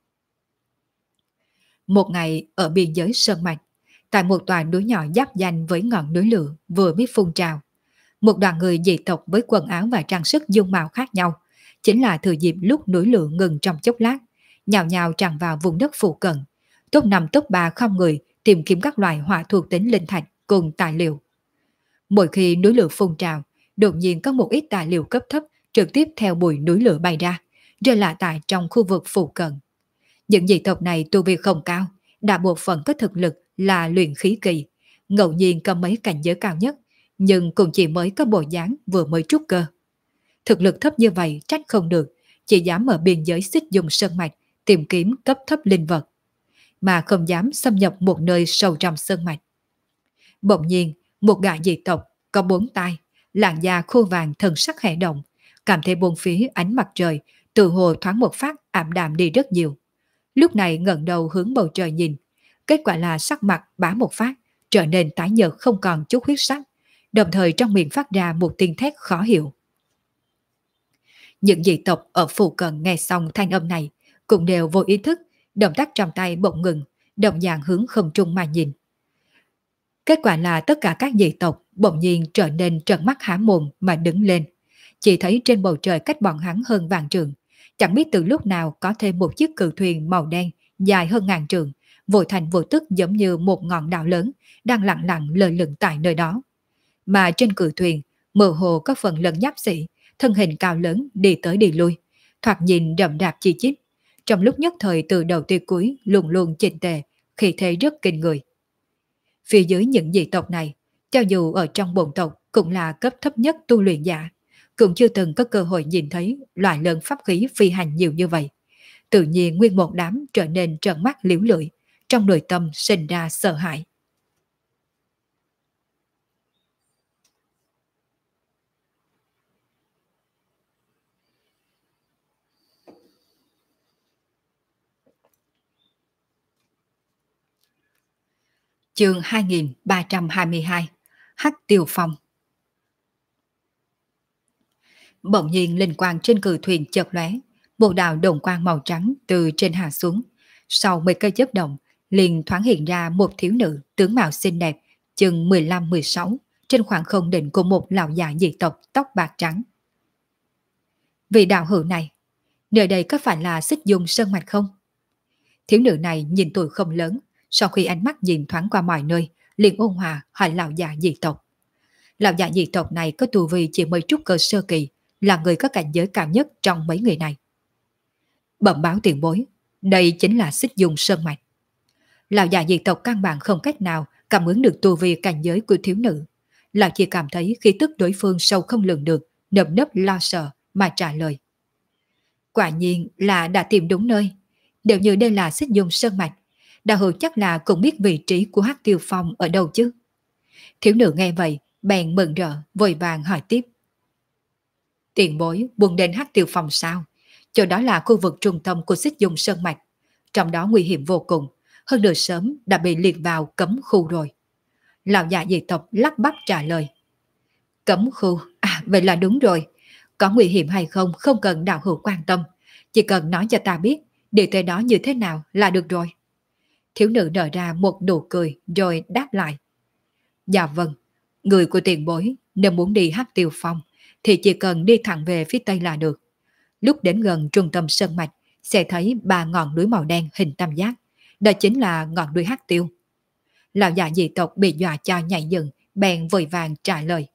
Một ngày ở biên giới Sơn Mạch, tại một tòa núi nhỏ giáp danh với ngọn núi lửa vừa mới phun trào, một đoàn người dị tộc với quần áo và trang sức dung mạo khác nhau, chính là thừa dịp lúc núi lửa ngừng trong chốc lát, nhào nhào tràn vào vùng đất phụ cận, top 5 top 3 không người tìm kiếm các loại hỏa thuộc tính linh thạch cùng tài liệu. Mỗi khi núi lửa phun trào, đột nhiên có một ít tài liệu cấp thấp trực tiếp theo bụi núi lửa bay ra, rơi lại tại trong khu vực phụ cận. Những dị tộc này tu vi không cao, đại bộ phận có thực lực là luyện khí kỳ, ngẫu nhiên có mấy cảnh giới cao nhất, nhưng cũng chỉ mới có bộ dáng vừa mới trúc cơ. Thực lực thấp như vậy trách không được, chỉ dám ở biên giới xích dùng sơn mạch tìm kiếm cấp thấp linh vật, mà không dám xâm nhập một nơi sâu trong sơn mạch. Bỗng nhiên, một gã dị tộc có bốn tai, làn da khô vàng thần sắc khẽ động, cảm thấy bốn phía ánh mặt trời từ hồ thoáng một phát ảm đạm đi rất nhiều. Lúc này ngẩng đầu hướng bầu trời nhìn, kết quả là sắc mặt bá một phát, trở nên tái nhợt không còn chút huyết sắc, đồng thời trong miệng phát ra một tiếng thét khó hiểu. Những dị tộc ở phụ cận nghe xong thanh âm này, cũng đều vô ý thức, động tác trong tay bỗng ngừng, đồng dạng hướng không trung mà nhìn. Kết quả là tất cả các dị tộc bỗng nhiên trở nên trợn mắt há mồm mà đứng lên. Chỉ thấy trên bầu trời cách bọn hắn hơn vạn trượng, chẳng biết từ lúc nào có thêm một chiếc cự thuyền màu đen dài hơn ngàn trượng, vội thành vô tức giống như một ngọn đảo lớn đang lặng lặng lơ lửng tại nơi đó. Mà trên cự thuyền, mơ hồ có phần lẫn giáp sĩ, thân hình cao lớn đi tới đi lui, thoạt nhìn rậm rạp chi chít. Trong lúc nhất thời từ đầu tới cuối luôn luôn chỉnh tề, khí thế rất kinh người. Phía dưới những dị tộc này, cho dù ở trong bổn tộc cũng là cấp thấp nhất tu luyện giả, cũng chưa từng có cơ hội nhìn thấy loại lớn pháp khí phi hành nhiều như vậy. Tự nhiên nguyên một đám trở nên trợn mắt liễu lưỡi, trong nội tâm sinh ra sợ hãi. Chương 2322 Hắc Tiêu Phong. Bỗng nhiên linh quang trên cự thuyền chợt lóe, một đạo đồng quang màu trắng từ trên hạ xuống. Sau mấy cây chớp động, liền thoáng hiện ra một thiếu nữ tướng mạo xinh đẹp, chừng 15-16, trên khoảng không đỉnh của một lão già dị tộc tóc bạc trắng. Vị đạo hữu này, nơi đây có phải là Xích Dung Sơn Mạch không? Thiếu nữ này nhìn tuổi không lớn, sau khi ánh mắt nhìn thoáng qua mọi nơi, liền ôn hòa hỏi lão già dị tộc. Lão già dị tộc này có tu vi chỉ mới trúc cơ sơ kỳ, là người có cảnh giới cao nhất trong mấy người này. Bẩm báo tiền bối, đây chính là Xích Dung Sơn Mạch. Lão già dị tộc căn bản không cách nào cảm ứng được tu vi cảnh giới của thiếu nữ. Lão chỉ cảm thấy khí tức đối phương sâu không lường được, nơm nớp lo sợ mà trả lời. Quả nhiên là đã tìm đúng nơi. Nếu như đây là Xích Dung Sơn Mạch, đạo hữu chắc là cũng biết vị trí của Hắc Tiêu Phong ở đâu chứ. Thiếu nữ nghe vậy, bèn mừng rỡ, vội vàng hỏi tiếp. Tiền bối buông đến Hắc Tiêu Phong sao? Chỗ đó là khu vực trung tâm của Xích Dung Sơn Mạch, trong đó nguy hiểm vô cùng, hơn nửa sớm đã bị liệt vào cấm khu rồi. Lão già dị tộc lắp bắp trả lời. Cấm khu, vậy là đúng rồi. Có nguy hiểm hay không không cần đạo hữu quan tâm, chỉ cần nói cho ta biết đi tới đó như thế nào là được rồi. Thiếu nữ nở ra một nụ cười rồi đáp lại. Dạ vâng, người của tiền bối nếu muốn đi Hắc Tiêu Phong thì chỉ cần đi thẳng về phía tây là được. Lúc đến gần trung tâm sơn mạch sẽ thấy ba ngọn núi màu đen hình tam giác, đó chính là ngọn núi Hắc Tiêu. Lão già dị tộc bị dọa cho nhảy dựng, bèn vội vàng trả lời.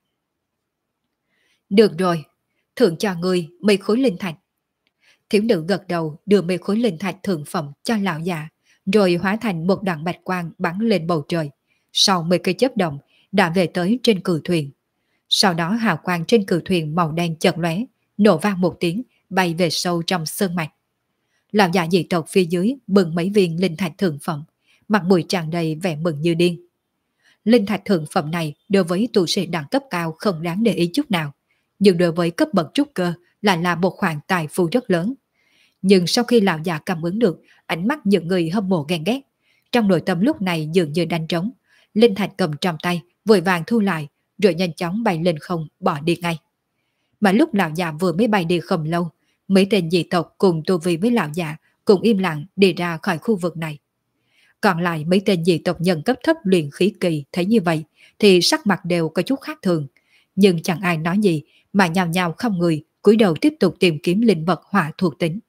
Được rồi, thưởng cho ngươi mấy khối linh thạch. Thiếu nữ gật đầu đưa mấy khối linh thạch thượng phẩm cho lão già, rồi hóa thành một đoạn bạch quang bắn lên bầu trời. Sau mấy cây chớp động, đã về tới trên cự thuyền. Sau đó hào quang trên cự thuyền màu đen chợt lóe, nổ vang một tiếng, bay về sâu trong sơn mạch. Lão già dị tộc phía dưới bưng mấy viên linh thạch thượng phẩm, mặt mũi tràn đầy vẻ mừng như điên. Linh thạch thượng phẩm này đối với tu sĩ đẳng cấp cao không đáng để ý chút nào, nhưng đối với cấp bậc trúc cơ lại là một khoản tài phú rất lớn. Nhưng sau khi lão già cảm ứng được ánh mắt những người hâm mộ ghen ghét, trong nội tâm lúc này dường như đánh trống, linh thạch cầm trong tay vội vàng thu lại, rồi nhanh chóng bay lên không bỏ đi ngay. Mà lúc lão già vừa mới bay đi không lâu, mấy tên dị tộc cùng tu vi với lão già cùng im lặng đi ra khỏi khu vực này. Còn lại mấy tên dị tộc nhân cấp thấp luyện khí kỳ thấy như vậy thì sắc mặt đều có chút khác thường, nhưng chẳng ai nói gì mà nhào nhào không người cúi đầu tiếp tục tìm kiếm linh vật hỏa thuộc tính.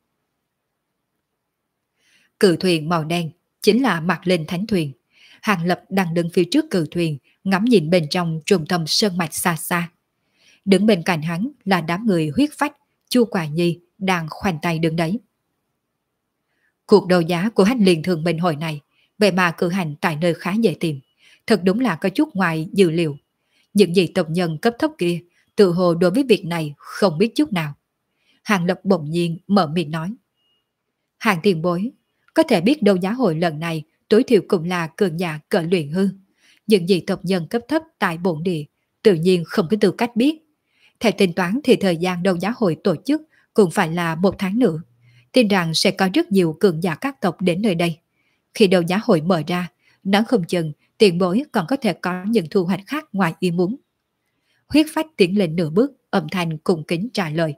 Cự thuyền màu đen chính là Mạc Linh Thánh Thuyền. Hàng Lập đang đứng phía trước cự thuyền, ngắm nhìn bên trong trung tâm sơn mạch xa xa. Đứng bên cạnh hắn là đám người huyết phách, Chu Quả Nhi đang khoanh tay đứng đấy. Cuộc đấu giá của Hách Liên Thương Minh hồi này, vậy mà cử hành tại nơi khá dễ tìm, thật đúng là có chút ngoài dự liệu. Những gì tộc nhân cấp thấp kia, tự hồ đối với việc này không biết chút nào. Hàng Lập bỗng nhiên mở miệng nói. Hàng tiền bối, có thể biết đấu giá hội lần này tối thiểu cũng là cường giả cỡ luyện hư. Những gì tộc nhân cấp thấp tại bổn địa, tự nhiên không có tư cách biết. Theo tính toán thì thời gian đấu giá hội tổ chức cũng phải là 1 tháng nữa. Tin rằng sẽ có rất nhiều cường giả các tộc đến nơi đây. Khi đấu giá hội mở ra, nói không chừng tiền bối còn có thể có những thu hoạch khác ngoài ý muốn. Huyết phách tiến lên nửa bước, âm thanh cung kính trả lời.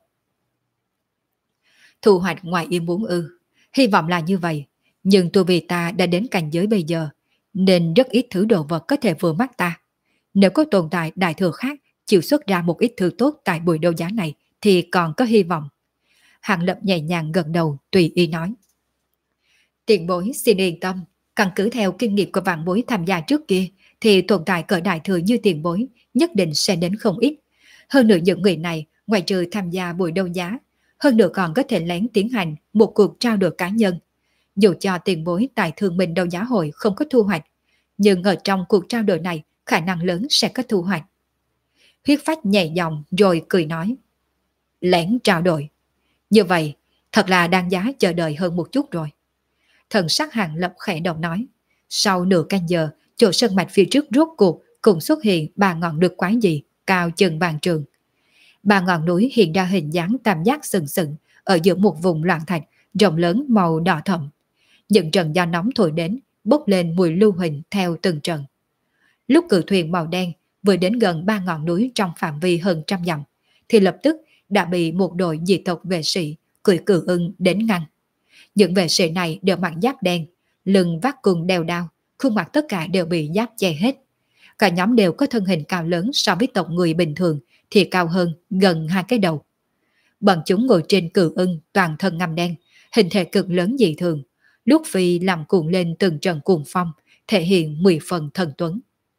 Thu hoạch ngoài ý muốn ư? Hy vọng là như vậy. Nhưng tu vì ta đã đến cảnh giới bây giờ, nên rất ít thứ đồ vật có thể vừa mắt ta. Nếu có tồn tại đại thừa khác chịu xuất ra một ít thứ tốt tại buổi đấu giá này thì còn có hy vọng. Hàng Lập nhẹ nhàng gật đầu tùy ý nói. Tiền bối xin yên tâm, căn cứ theo kinh nghiệm của vạn bối tham gia trước kia thì tồn tại cỡ đại thừa như tiền bối nhất định sẽ đến không ít. Hơn nữa những người này ngoài trừ tham gia buổi đấu giá, hơn nữa còn có thể lén tiến hành một cuộc trao đổi cá nhân. Dù cho tiền bối tại Thương Minh đấu giá hội không có thu hoạch, nhưng ở trong cuộc trao đổi này khả năng lớn sẽ có thu hoạch. Huyết phách nhẹ giọng rồi cười nói. Lén trao đổi. Như vậy, thật là đáng giá chờ đợi hơn một chút rồi. Thần sắc Hàng Lập khẽ động nói. Sau nửa canh giờ, chỗ sân mạch phía trước rốt cuộc cũng xuất hiện 3 ngọn nước quái dị, cao chừng bàn trường. 3 ngọn núi hiện ra hình dáng tam giác sừng sừng ở giữa một vùng loạn thạch rộng lớn màu đỏ thẫm. Những trận gió nóng thổi đến, bốc lên mùi lưu huỳnh theo từng trận. Lúc cự thuyền màu đen vừa đến gần 3 ngọn núi trong phạm vi hơn 100 dặm, thì lập tức đã bị một đội dị tộc vệ sĩ cưỡi cự ưng đến ngăn. Những vệ sĩ này đều mặc giáp đen, lưng vác cùng đeo đao, khuôn mặt tất cả đều bị giáp che hết. Cả nhóm đều có thân hình cao lớn so với tộc người bình thường thì cao hơn gần 2 cái đầu. Bọn chúng ngồi trên cự ưng toàn thân ngăm đen, hình thể cực lớn dị thường, lúc phi làm cuộn lên từng trận cuồng phong, thể hiện 10 phần thần tuấn.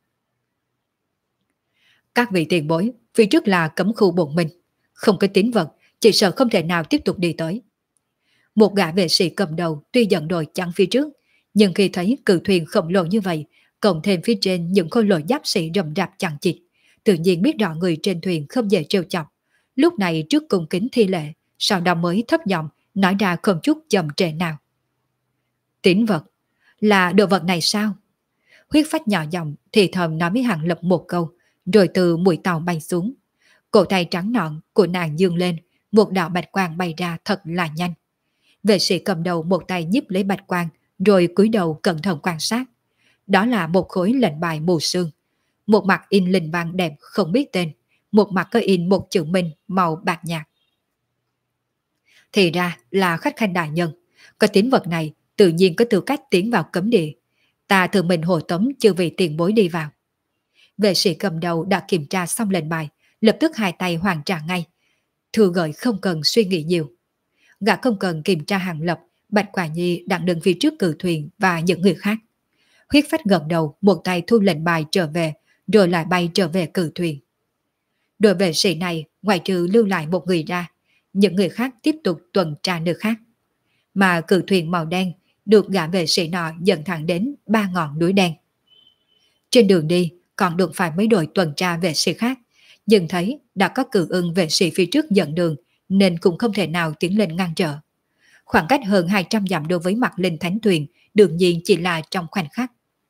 Các vị tiền bối, phía trước là cấm khu bọn mình, không có tín vật, chỉ sợ không thể nào tiếp tục đi tới. Một gã vệ sĩ cầm đầu tuy giận đồi chắn phía trước, nhưng khi thấy cự thuyền khổng lồ như vậy, cộng thêm phía trên những khối lỗi giáp sĩ rầm rạp chằng chịt, tự nhiên biết rõ người trên thuyền không dễ trêu chọc. Lúc này trước cung kính thi lễ, sau đó mới thấp giọng nói ra không chút chậm trễ nào. Tín vật? Là đồ vật này sao? Huyết phách nhỏ giọng thì thầm nói với Hàng Lập một câu, rồi từ mũi tàu bay xuống. Cổ tay trắng nõn của nàng dương lên, một đạo bạch quang bay ra thật là nhanh. Vệ sĩ cầm đầu một tay nhíp lấy bạch quang, rồi cúi đầu cẩn thận quan sát. Đó là một khối lệnh bài mù sương. Một mặt in linh văn đẹp không biết tên, một mặt có in một chữ minh màu bạc nhạt. Thì ra là khách khanh đại nhân, có tín vật này tự nhiên có tư cách tiến vào cấm địa. Ta tự mình hộ tống chư vị tiền bối đi vào. Vệ sĩ cầm đầu đã kiểm tra xong lệnh bài, lập tức hai tay hoàn trả ngay. Thư gợi không cần suy nghĩ nhiều. Gã không cần kiểm tra Hàng Lập, Bạch Quả Nhi đang đứng phía trước cự thuyền và những người khác. Huyết phách gật đầu, một tay thu lệnh bài trở về, rồi lại bay trở về cự thuyền. Đội vệ sĩ này ngoài trừ lưu lại một người ra, những người khác tiếp tục tuần tra nơi khác. Mà cự thuyền màu đen được gã vệ sĩ nọ dẫn thẳng đến 3 ngọn núi đen. Trên đường đi còn được phải mấy đội tuần tra vệ sĩ khác, nhưng thấy đã có cự ưng vệ sĩ phía trước dẫn đường nên cũng không thể nào tiến lên ngăn trở. Khoảng cách hơn 200 dặm đối với mặt linh thánh thuyền đương nhiên chỉ là trong khoảnh khắc.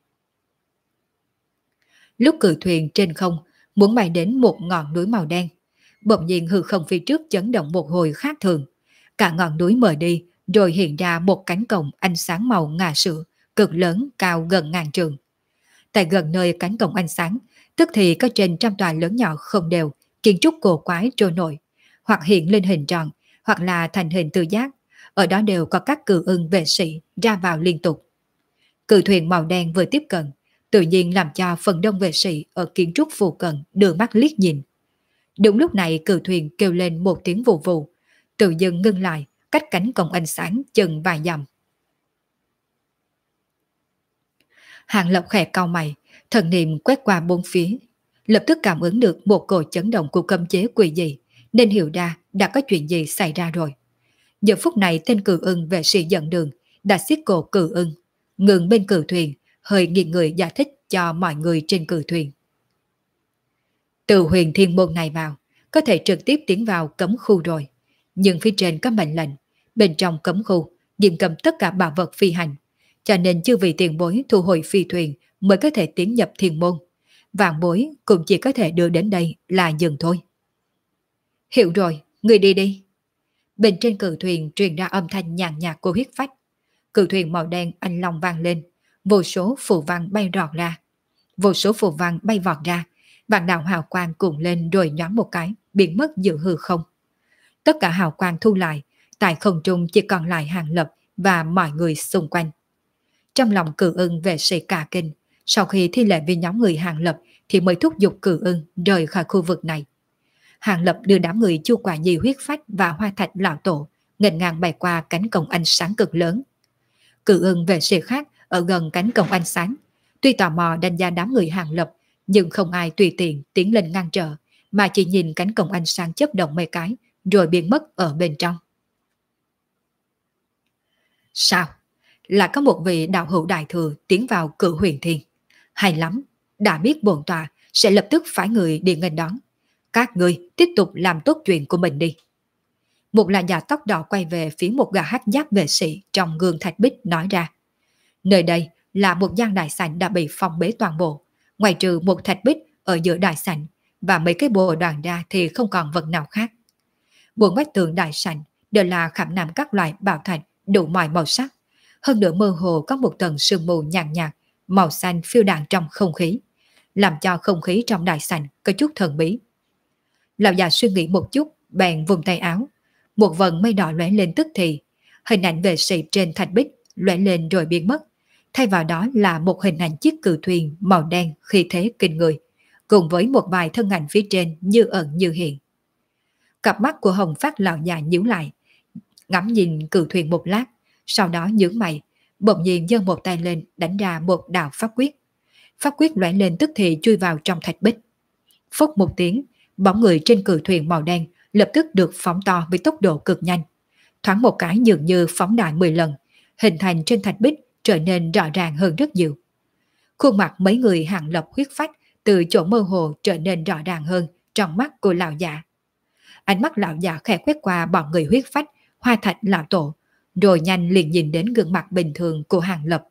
Lúc cự thuyền trên không muốn bay đến một ngọn núi màu đen, bỗng nhiên hư không phía trước chấn động một hồi khác thường. Cả ngọn núi mờ đi, rồi hiện ra một cánh cổng ánh sáng màu ngà sữa, cực lớn cao gần ngàn trượng. Tại gần nơi cánh cổng ánh sáng, tức thì có trên trăm tòa lớn nhỏ không đều, kiến trúc cổ quái trôi nổi, hoặc hiện lên hình tròn, hoặc là thành hình tứ giác. Ở đó đều có các cự ưng vệ sĩ ra vào liên tục. Cự thuyền màu đen vừa tiếp cận, tự nhiên làm cho phần đông vệ sĩ ở kiến trúc phụ cận đưa mắt liếc nhìn. Đúng lúc này cự thuyền kêu lên một tiếng vù vù, tự dưng ngưng lại, cách cánh cổng ánh sáng chừng vài dặm. Hàng Lập khẽ cau mày, thần niệm quét qua bốn phía. lập tức cảm ứng được một cỗ chấn động của cấm chế quỷ dị, nên hiểu ra đã có chuyện gì xảy ra rồi. Giờ phút này tên cự ưng vệ sĩ dẫn đường đã xiết cổ cự ưng, ngừng bên cự thuyền, hơi nghiêng người giải thích cho mọi người trên cự thuyền. Từ huyền thiên môn này vào, có thể trực tiếp tiến vào cấm khu rồi. Nhưng phía trên có mệnh lệnh, bên trong cấm khu, nghiêm cấm tất cả bảo vật phi hành. Cho nên chưa vì tiền bối thu hồi phi thuyền mới có thể tiến nhập thiên môn. Vạn bối cũng chỉ có thể đưa đến đây là dừng thôi. Hiểu rồi, người đi đi. Bên trên cự thuyền truyền ra âm thanh nhàn nhạt của huyết phách. Cự thuyền màu đen anh long vang lên, vô số phù văn bay rọt ra. Vô số phù văn bay vọt ra, vạn đạo hào quang cuộn lên rồi nhoáng một cái, biến mất giữa hư không. Tất cả hào quang thu lại, tại không trung chỉ còn lại Hàng Lập và mọi người xung quanh. Trong lòng Cự Ưng vệ sĩ cả kinh, sau khi thi lễ với nhóm người Hàng Lập thì mới thúc giục Cự Ưng rời khỏi khu vực này. Hàng Lập đưa đám người Chu Quả Nhi huyết phách và Hoa Thạch lão tổ nghênh ngang bay qua cánh cổng ánh sáng cực lớn. Cự Ưng vệ sĩ khác ở gần cánh cổng ánh sáng, tuy tò mò đánh giá đám người Hàng Lập, nhưng không ai tùy tiện tiến lên ngăn trở, mà chỉ nhìn cánh cổng ánh sáng chớp động mấy cái, rồi biến mất ở bên trong. Sao? Là có một vị đạo hữu đại thừa tiến vào Cự Huyền Thiên. Hay lắm, đã biết bổn tọa sẽ lập tức phái người đi nghênh đón. Các ngươi tiếp tục làm tốt chuyện của mình đi. Một là già tóc đỏ quay về phía một gã hắc giáp vệ sĩ trong gương thạch bích nói ra. Nơi đây là một gian đại sảnh đã bị phong bế toàn bộ, ngoài trừ một thạch bích ở giữa đại sảnh và mấy cái bồ đoàn ra thì không còn vật nào khác. Bốn vách tường đại sảnh đều là khảm nạm các loại bảo thạch đủ mọi màu sắc, hơn nữa mơ hồ có một tầng sương mù nhàn nhạt, màu xanh phiêu đãng trong không khí, làm cho không khí trong đại sảnh có chút thần bí. Lão già suy nghĩ một chút, bèn vùng tay áo, một vần mây đỏ lóe lên tức thì, hình ảnh vệ sĩ trên thạch bích lóe lên rồi biến mất, thay vào đó là một hình ảnh chiếc cự thuyền màu đen khí thế kinh người, cùng với một vài thân ảnh phía trên như ẩn như hiện. Cặp mắt của Hồng Phát lão già nhíu lại, ngắm nhìn cự thuyền một lát, sau đó nhướng mày, bỗng nhiên giơ một tay lên đánh ra một đạo pháp quyết. Pháp quyết lóe lên tức thì chui vào trong thạch bích. Phốc một tiếng, bóng người trên cự thuyền màu đen lập tức được phóng to với tốc độ cực nhanh. Thoáng một cái dường như phóng đại 10 lần, hình thành trên thạch bích trở nên rõ ràng hơn rất nhiều. Khuôn mặt mấy người Hàng Lập huyết phách từ chỗ mơ hồ trở nên rõ ràng hơn trong mắt của lão già. Ánh mắt lão già khẽ quét qua bọn người huyết phách, Hoa Thạch lão tổ, rồi nhanh liền nhìn đến gương mặt bình thường của Hàng Lập.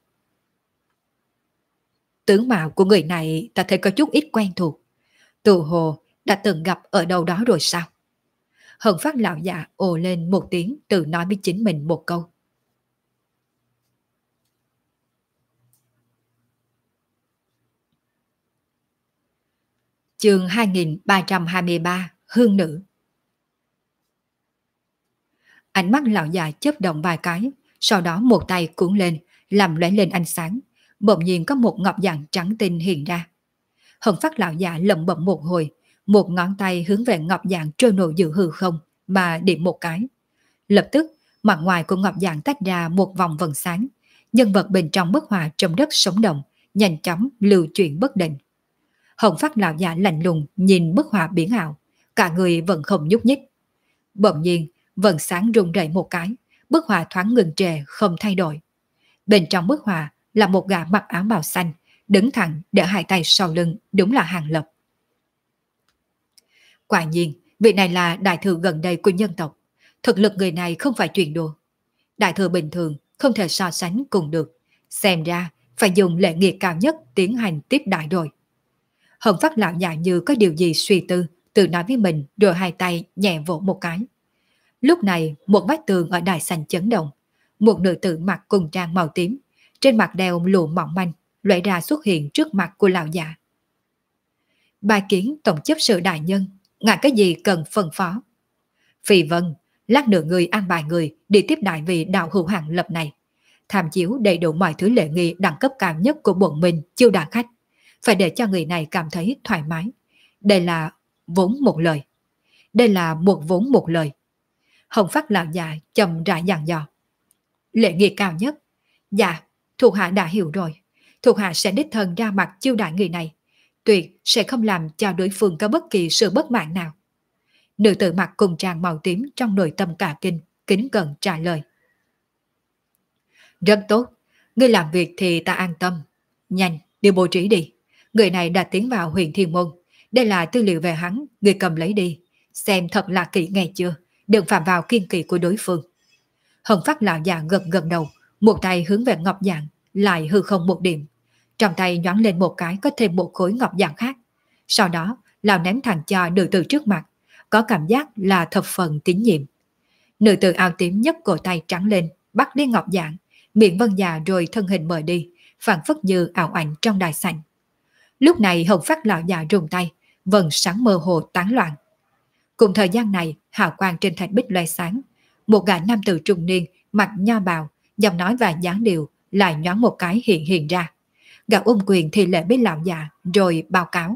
Tướng mạo của người này ta thấy có chút ít quen thuộc. Từ hồ đã từng gặp ở đâu đó rồi sao? Hồng Phát lão già ồ lên một tiếng, tự nói với chính mình một câu. Chương 2323 Hương Nữ. Ánh mắt lão già chớp động vài cái, sau đó một tay cuốn lên, làm lóe lên ánh sáng, bỗng nhiên có một ngọc dạng trắng tinh hiện ra. Hồng Phát lão già lẩm bẩm một hồi, một ngón tay hướng về ngọc dạng trôi nổi giữa hư không mà điểm một cái. Lập tức, mặt ngoài của ngọc dạng tách ra một vòng vầng sáng, nhân vật bên trong bức họa trong đất sống động, nhanh chóng lưu chuyển bất định. Hồng Phát lão già lạnh lùng nhìn bức họa biến ảo, cả người vẫn không nhúc nhích. Bỗng nhiên, vầng sáng rung rẩy một cái, bức họa thoáng ngừng trệ không thay đổi. Bên trong bức họa là một gã mặc áo bào xanh, đứng thẳng để hai tay sau lưng, đúng là Hàng Lập. Quả nhiên, vị này là đại thừa gần đây của nhân tộc. Thực lực người này không phải chuyện đùa. Đại thừa bình thường không thể so sánh cùng được. Xem ra phải dùng lễ nghi cao nhất tiến hành tiếp đại rồi. Hồng Phát lão già như có điều gì suy tư, tự nói với mình rồi hai tay nhẹ vỗ một cái. Lúc này một vách tường ở đài xanh chấn động. Một nữ tử mặc cùng trang màu tím, trên mặt đeo lụa mỏng manh, loại ra xuất hiện trước mặt của lão già. Bài kiến tổng chấp sự đại nhân, ngài cái gì cần phân phó? Phi vân, lát nữa người an bài người đi tiếp đại vị đạo hữu Hàng Lập này. Tham chiếu đầy đủ mọi thứ lễ nghi đẳng cấp cao nhất của bọn mình chiêu đãi khách. Phải để cho người này cảm thấy thoải mái. Đây là vốn một lời. Đây là một vốn một lời. Hồng Phát lão già chậm rãi dặn dò. Lễ nghi cao nhất. Dạ, thuộc hạ đã hiểu rồi. Thuộc hạ sẽ đích thân ra mặt chiêu đãi người này. tuyệt sẽ không làm cho đối phương có bất kỳ sự bất mãn nào. Nữ tử mặc cùng trang màu tím trong nội tâm cả kinh, kính cẩn trả lời. Rất tốt, ngươi làm việc thì ta an tâm. Nhanh, đi bố trí đi. Người này đã tiến vào huyện Thiên Môn. Đây là tư liệu về hắn, ngươi cầm lấy đi. Xem thật là kỹ nghe chưa, đừng phạm vào kiên kỵ của đối phương. Hồng Phát lão già gật gật đầu, một tay hướng về ngọc dạng, lại hư không một điểm. Trong tay nhoáng lên một cái có thêm một khối ngọc dạng khác. Sau đó, lão ném thẳng cho nữ tử trước mặt, có cảm giác là thập phần tín nhiệm. Nữ tử áo tím nhấc cổ tay trắng lên, bắt đi ngọc dạng, miệng vân già rồi thân hình mờ đi, phản phất như ảo ảnh trong đài sảnh. Lúc này Hồng Phát lão già rùng tay, vầng sáng mơ hồ tán loạn. Cùng thời gian này, hào quang trên thạch bích loe sáng, một gã nam tử trung niên mặc nho bào, giọng nói và dáng điệu lại nhoáng một cái hiện hiện ra. Gã quyền thì lễ với lão già rồi báo cáo.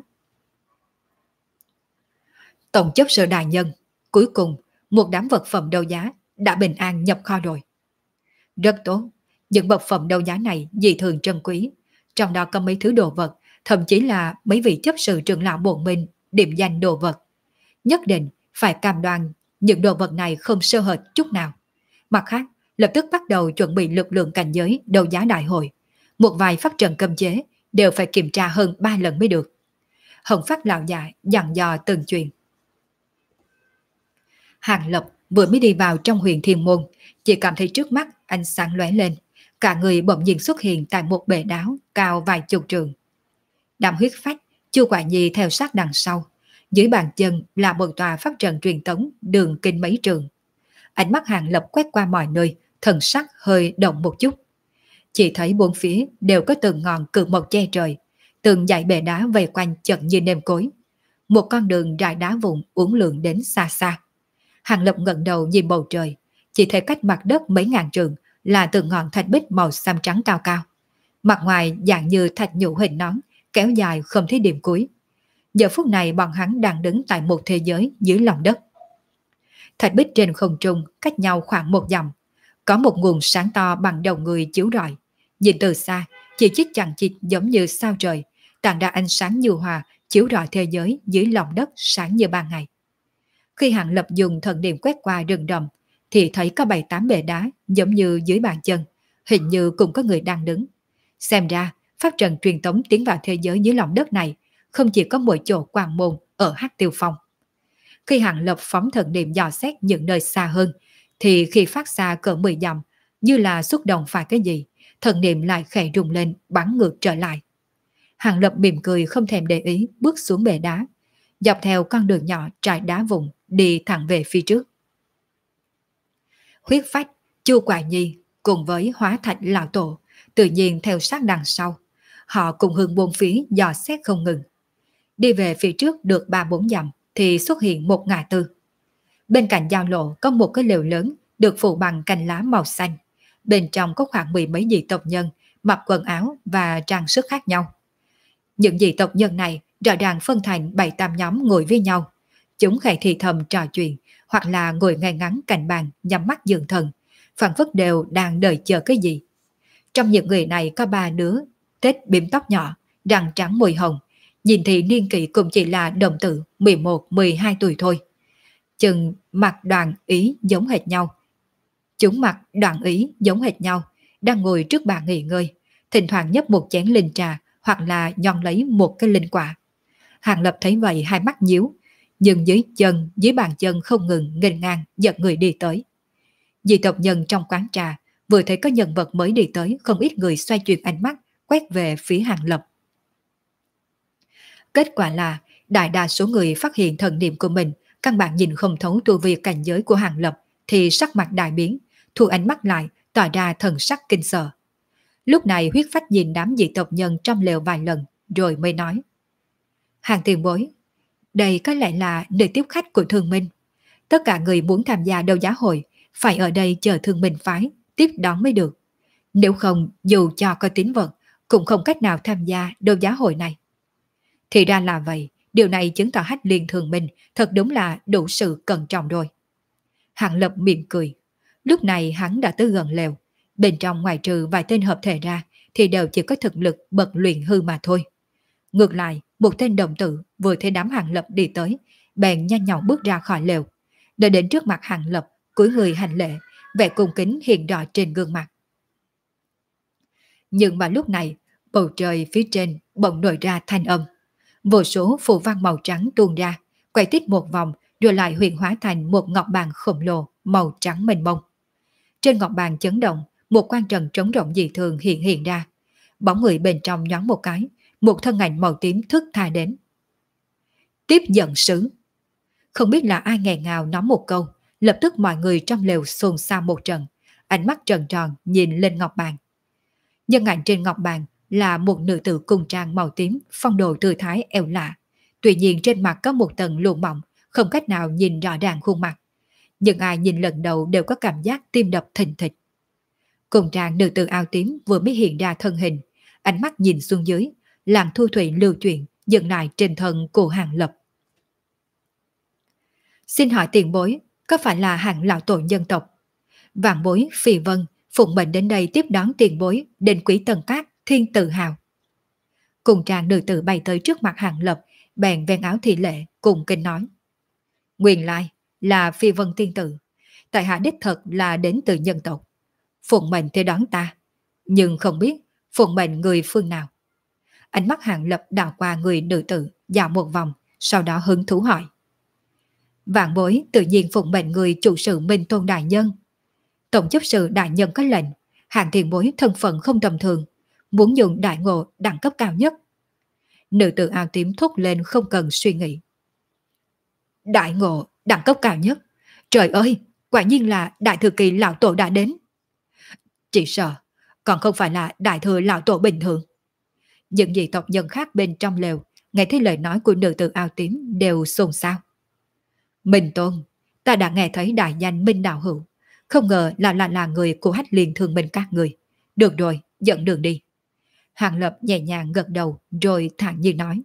Tổng chấp sự đại nhân, cuối cùng một đám vật phẩm đấu giá đã bình an nhập kho rồi. Rất tốt, những vật phẩm đấu giá này dị thường trân quý, trong đó có mấy thứ đồ vật, thậm chí là mấy vị chấp sự trưởng lão bổn minh điểm danh đồ vật. Nhất định phải cam đoan những đồ vật này không sơ hở chút nào. Mặt khác, lập tức bắt đầu chuẩn bị lực lượng cảnh giới đấu giá đại hội. Một vài pháp trận cấm chế đều phải kiểm tra hơn 3 lần mới được. Hồng Phát lão già dặn dò từng chuyện. Hàng Lập vừa mới đi vào trong huyện Thiên Môn, chỉ cảm thấy trước mắt ánh sáng lóe lên, cả người bỗng nhiên xuất hiện tại một bể đá cao vài chục trượng. Đám huyết phách, Chu Quả Nhi theo sát đằng sau, dưới bàn chân là một tòa pháp trận truyền tống đường kinh mấy trường. Ánh mắt Hàng Lập quét qua mọi nơi, thần sắc hơi động một chút. Chỉ thấy bốn phía đều có từng ngọn cự mộc che trời, từng dãy bể đá vây quanh chật như nêm cối. Một con đường rải đá vụn uốn lượn đến xa xa. Hàng Lập ngẩng đầu nhìn bầu trời, chỉ thấy cách mặt đất mấy ngàn trượng là từng ngọn thạch bích màu xám trắng cao cao. Mặt ngoài dạng như thạch nhũ hình nón, kéo dài không thấy điểm cuối. Giờ phút này bọn hắn đang đứng tại một thế giới dưới lòng đất. Thạch bích trên không trung cách nhau khoảng một dặm, có một nguồn sáng to bằng đầu người chiếu rọi. Nhìn từ xa, chỉ chít chằng chịt giống như sao trời, tản ra ánh sáng nhu hòa chiếu rọi thế giới dưới lòng đất sáng như ban ngày. Khi Hàng Lập dùng thần niệm quét qua rừng rậm, thì thấy có 7-8 bệ đá giống như dưới bàn chân, hình như cũng có người đang đứng. Xem ra, pháp trận truyền tống tiến vào thế giới dưới lòng đất này không chỉ có mỗi chỗ quan môn ở Hắc Tiêu Phong. Khi Hàng Lập phóng thần niệm dò xét những nơi xa hơn, thì khi phát xa cỡ 10 dặm, như là xúc động phải cái gì, thần niệm lại khẽ rung lên bắn ngược trở lại. Hàng Lập mỉm cười không thèm để ý, bước xuống bể đá, dọc theo con đường nhỏ trải đá vụn đi thẳng về phía trước. Huyết phách, Chu Quả Nhi cùng với Hóa Thạch lão tổ tự nhiên theo sát đằng sau. Họ cùng hướng bốn phía dò xét không ngừng. Đi về phía trước được 3-4 dặm thì xuất hiện một ngã tư. Bên cạnh giao lộ có một cái lều lớn được phủ bằng cành lá màu xanh. Bên trong có khoảng 10 mấy dị tộc nhân mặc quần áo và trang sức khác nhau. Những dị tộc nhân này rõ ràng phân thành 7-8 nhóm ngồi với nhau. Chúng khẽ thì thầm trò chuyện hoặc là ngồi ngay ngắn cạnh bàn nhắm mắt dưỡng thần, phảng phất đều đang đợi chờ cái gì. Trong những người này có 3 đứa tết bím tóc nhỏ, răng trắng môi hồng, nhìn thì niên kỷ cũng chỉ là đồng tử 11-12 tuổi thôi. Chừng mặc đoàn ý giống hệt nhau. Chúng mặc đoàn ý giống hệt nhau, đang ngồi trước bàn nghỉ ngơi, thỉnh thoảng nhấp một chén linh trà hoặc là nhon lấy một cái linh quả. Hàng Lập thấy vậy hai mắt nhíu, nhưng dưới bàn chân không ngừng nghênh ngang giật người đi tới. Dị tộc nhân trong quán trà vừa thấy có nhân vật mới đi tới, không ít người xoay chuyển ánh mắt quét về phía Hàng Lập. Kết quả là đại đa số người phát hiện thần niệm của mình căn bản nhìn không thấu tu vi cảnh giới của Hàng Lập thì sắc mặt đại biến, thu ánh mắt lại tỏ ra thần sắc kinh sợ. Lúc này huyết phách nhìn đám dị tộc nhân trong lều vài lần rồi mới nói: Hàng tiền bối, đây có lẽ là nơi tiếp khách của Thương Minh. Tất cả người muốn tham gia đấu giá hội phải ở đây chờ Thương Minh phái tiếp đón mới được. Nếu không, dù cho có tín vật cũng không cách nào tham gia đấu giá hội này. Thì ra là vậy, điều này chứng tỏ Hách Liên Thương Minh thật đúng là đủ sự cẩn trọng rồi. Hàng Lập mỉm cười. Lúc này hắn đã tới gần lều. Bên trong ngoài trừ vài tên hợp thể ra thì đều chỉ có thực lực bậc luyện hư mà thôi. Ngược lại, một tên đồng tử vừa thấy đám Hàng Lập đi tới, bèn nhanh nhảu bước ra khỏi lều. Đợi đến trước mặt Hàng Lập, cúi người hành lễ, vẻ cung kính hiện rõ trên gương mặt. Nhưng mà lúc này, bầu trời phía trên bỗng nổi ra thanh âm. Vô số phù văn màu trắng tuôn ra, quay tít một vòng rồi lại huyền hóa thành một ngọc bàn khổng lồ màu trắng mênh mông. Trên ngọc bàn chấn động, một quan trần trống rộng dị thường hiện ra. Bóng người bên trong nhoáng một cái, một thân ảnh màu tím thức tha đến. Tiếp dẫn sứ. Không biết là ai nghẹn ngào nói một câu, lập tức mọi người trong lều xôn xao một trận, ánh mắt tròn tròn nhìn lên ngọc bàn. Nhân ảnh trên ngọc bàn là một nữ tử cung trang màu tím, phong độ tư thái eo lạ. Tuy nhiên trên mặt có một tầng lụa mỏng, không cách nào nhìn rõ ràng khuôn mặt. Nhưng ai nhìn lần đầu đều có cảm giác tim đập thình thịch. Cung trang nữ tử áo tím vừa mới hiện ra thân hình, ánh mắt nhìn xuống dưới, làn thu thủy lưu chuyển, dừng lại trên thân của Hàng Lập. Xin hỏi tiền bối, có phải là Hàng lão tổ nhân tộc? Vạn bối Phi Vân phụng mệnh đến đây tiếp đón tiền bối đến Quý Tần Cát thiên tự hào. Cùng trang nữ tử bay tới trước mặt Hàng Lập, bèn ven áo thị lệ cùng kinh nói. Nguyên lai là Phi Vân tiên tử, tại hạ đích thật là đến từ nhân tộc. Phụng mệnh tới đón ta, nhưng không biết phụng mệnh người phương nào. Ánh mắt Hàng Lập đảo qua người nữ tử, dạo một vòng, sau đó hứng thú hỏi. Vạn bối tự nhiên phụng mệnh người chủ sự Minh Tôn Đại Nhân. Tổng chấp sự đại nhân có lệnh, hạng tiền bối thân phận không tầm thường, muốn dùng đại ngộ đẳng cấp cao nhất. Nữ tử áo tím thốt lên không cần suy nghĩ. Đại ngộ đẳng cấp cao nhất? Trời ơi, quả nhiên là đại thừa kỳ lão tổ đã đến. Chỉ sợ, còn không phải là đại thừa lão tổ bình thường. Những dị tộc nhân khác bên trong lều, nghe thấy lời nói của nữ tử áo tím đều xôn xao. Minh Tôn, ta đã nghe thấy đại danh Minh Đạo Hữu, không ngờ là người của Hách Liên Thương Minh các người. Được rồi, dẫn đường đi. Hàng Lập nhẹ nhàng gật đầu rồi thản nhiên nói.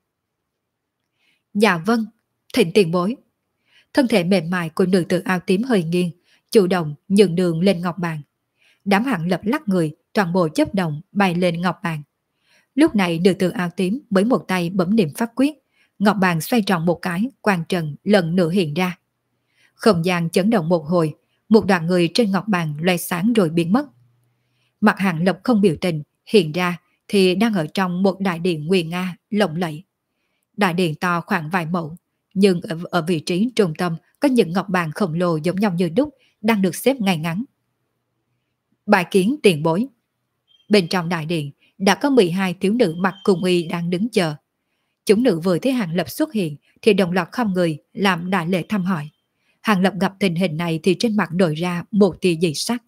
Dạ vâng, thỉnh tiền bối. Thân thể mềm mại của nữ tử áo tím hơi nghiêng, chủ động nhường đường lên ngọc bàn. Đám Hàng Lập lắc người, toàn bộ chấp động bay lên ngọc bàn. Lúc này nữ tử áo tím với một tay bấm niệm pháp quyết, ngọc bàn xoay tròn một cái, quang trần lần nữa hiện ra. Không gian chấn động một hồi, một đoàn người trên ngọc bàn loe sáng rồi biến mất. Mặt Hàng Lập không biểu tình, hiện ra thì đang ở trong một đại điện nguy nga, lộng lẫy. Đại điện to khoảng vài mẫu, nhưng ở vị trí trung tâm có những ngọc bàn khổng lồ giống nhau như đúc đang được xếp ngay ngắn. Bài kiến tiền bối. Bên trong đại điện đã có 12 thiếu nữ mặc cùng y đang đứng chờ. Chúng nữ vừa thấy Hàng Lập xuất hiện thì đồng loạt không người làm đại lễ thăm hỏi. Hàng Lập gặp tình hình này thì trên mặt nổi ra một tia dị sắc.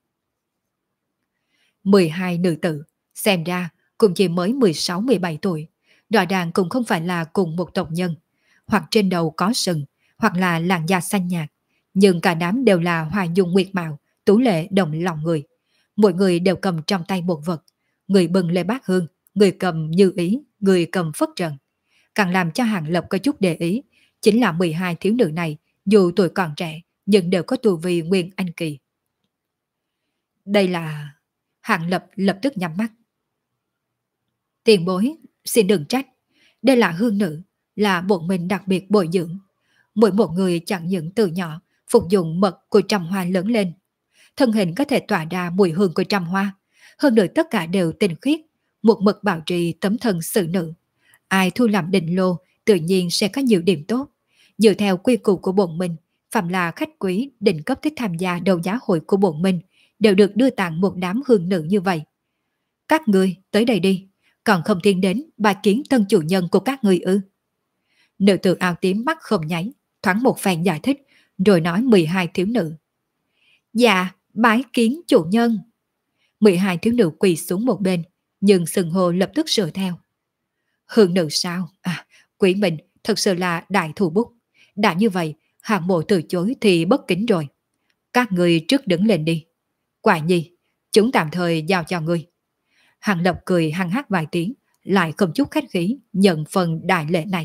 12 nữ tử, xem ra cũng chỉ mới 16-17 tuổi, rõ ràng cũng không phải là cùng một tộc nhân, hoặc trên đầu có sừng, hoặc là làn da xanh nhạt, nhưng cả đám đều là hoa dung nguyệt mạo, tú lệ động lòng người. Mỗi người đều cầm trong tay một vật, người bưng lê bát hương, người cầm như ý, người cầm phất trần. Càng làm cho Hàng Lập có chút để ý, chính là 12 thiếu nữ này, dù tuổi còn trẻ, nhưng đều có tu vi nguyên anh kỳ. Đây là... Hàng Lập lập tức nhắm mắt. Tiền bối, xin đừng trách. Đây là hương nữ, là bộ mình đặc biệt bồi dưỡng. Mỗi một người chẳng những từ nhỏ phục dụng mật của trăm hoa lớn lên. Thân hình có thể tỏa ra mùi hương của trăm hoa. Hơn nữa tất cả đều tinh khiết, một mực bảo trì tấm thân sự nữ. Ai thu làm định lô tự nhiên sẽ có nhiều điểm tốt. Dựa theo quy củ của bổn mình, phạm là khách quý định cấp thích tham gia đấu giá hội của bổn mình đều được đưa tặng một đám hương nữ như vậy. Các ngươi tới đây đi, còn không tiến đến bài kiến tân chủ nhân của các ngươi ư? Nữ tử áo tím mắt không nháy, thoáng một phen giải thích, rồi nói 12 thiếu nữ. Dạ, bái kiến chủ nhân. 12 thiếu nữ quỳ xuống một bên, nhưng sừng hồ lập tức sửa theo. Hương nữ sao? À, quỷ mình thật sự là đại thủ bút. Đã như vậy, hạng bộ từ chối thì bất kính rồi. Các người trước đứng lên đi. Quả nhi, chúng tạm thời giao cho ngươi. Hàng Lập cười hăng hắc vài tiếng, lại không chút khách khí nhận phần đại lễ này.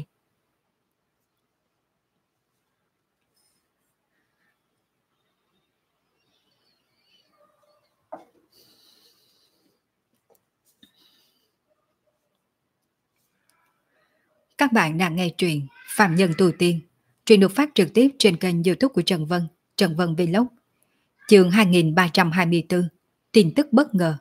Các bạn đang nghe truyện Phạm Nhân Tu Tiên, truyện được phát trực tiếp trên kênh YouTube của Trần Vân Vlog. Chương 2324, tin tức bất ngờ.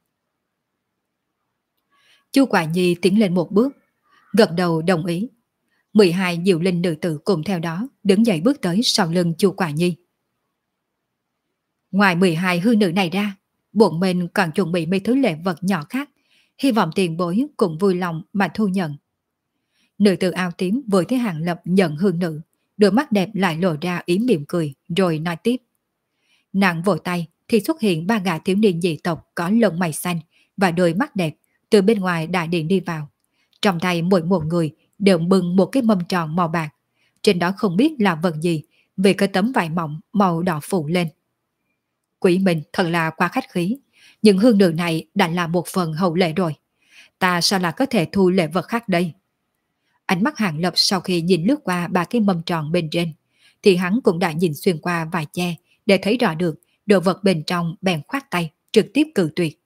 Chu Quả Nhi tiến lên một bước, gật đầu đồng ý. 12 diệu linh nữ tử cùng theo đó đứng dậy bước tới sau lưng Chu Quả Nhi. Ngoài 12 hư nữ này ra, bọn mình còn chuẩn bị mấy thứ lễ vật nhỏ khác, hy vọng tiền bối cũng vui lòng mà thu nhận. Nữ tử áo tím vừa thấy Hàng Lập nhận hương nữ, đôi mắt đẹp lại lộ ra ý mỉm cười, rồi nói tiếp. Nàng vội tay thì xuất hiện ba gã thiếu niên dị tộc có lông mày xanh và đôi mắt đẹp từ bên ngoài đại điện đi vào. Trong tay mỗi một người đều bưng một cái mâm tròn màu bạc, trên đó không biết là vật gì vì cái tấm vải mỏng màu đỏ phủ lên. Quỷ mình thật là quá khách khí, nhưng hương nữ này đã là một phần hậu lễ rồi. Ta sao là có thể thu lễ vật khác đây? Ánh mắt Hàng Lập sau khi nhìn lướt qua ba cái mâm tròn bên trên, thì hắn cũng đã nhìn xuyên qua vài che để thấy rõ được đồ vật bên trong, bèn khoát tay, trực tiếp cự tuyệt.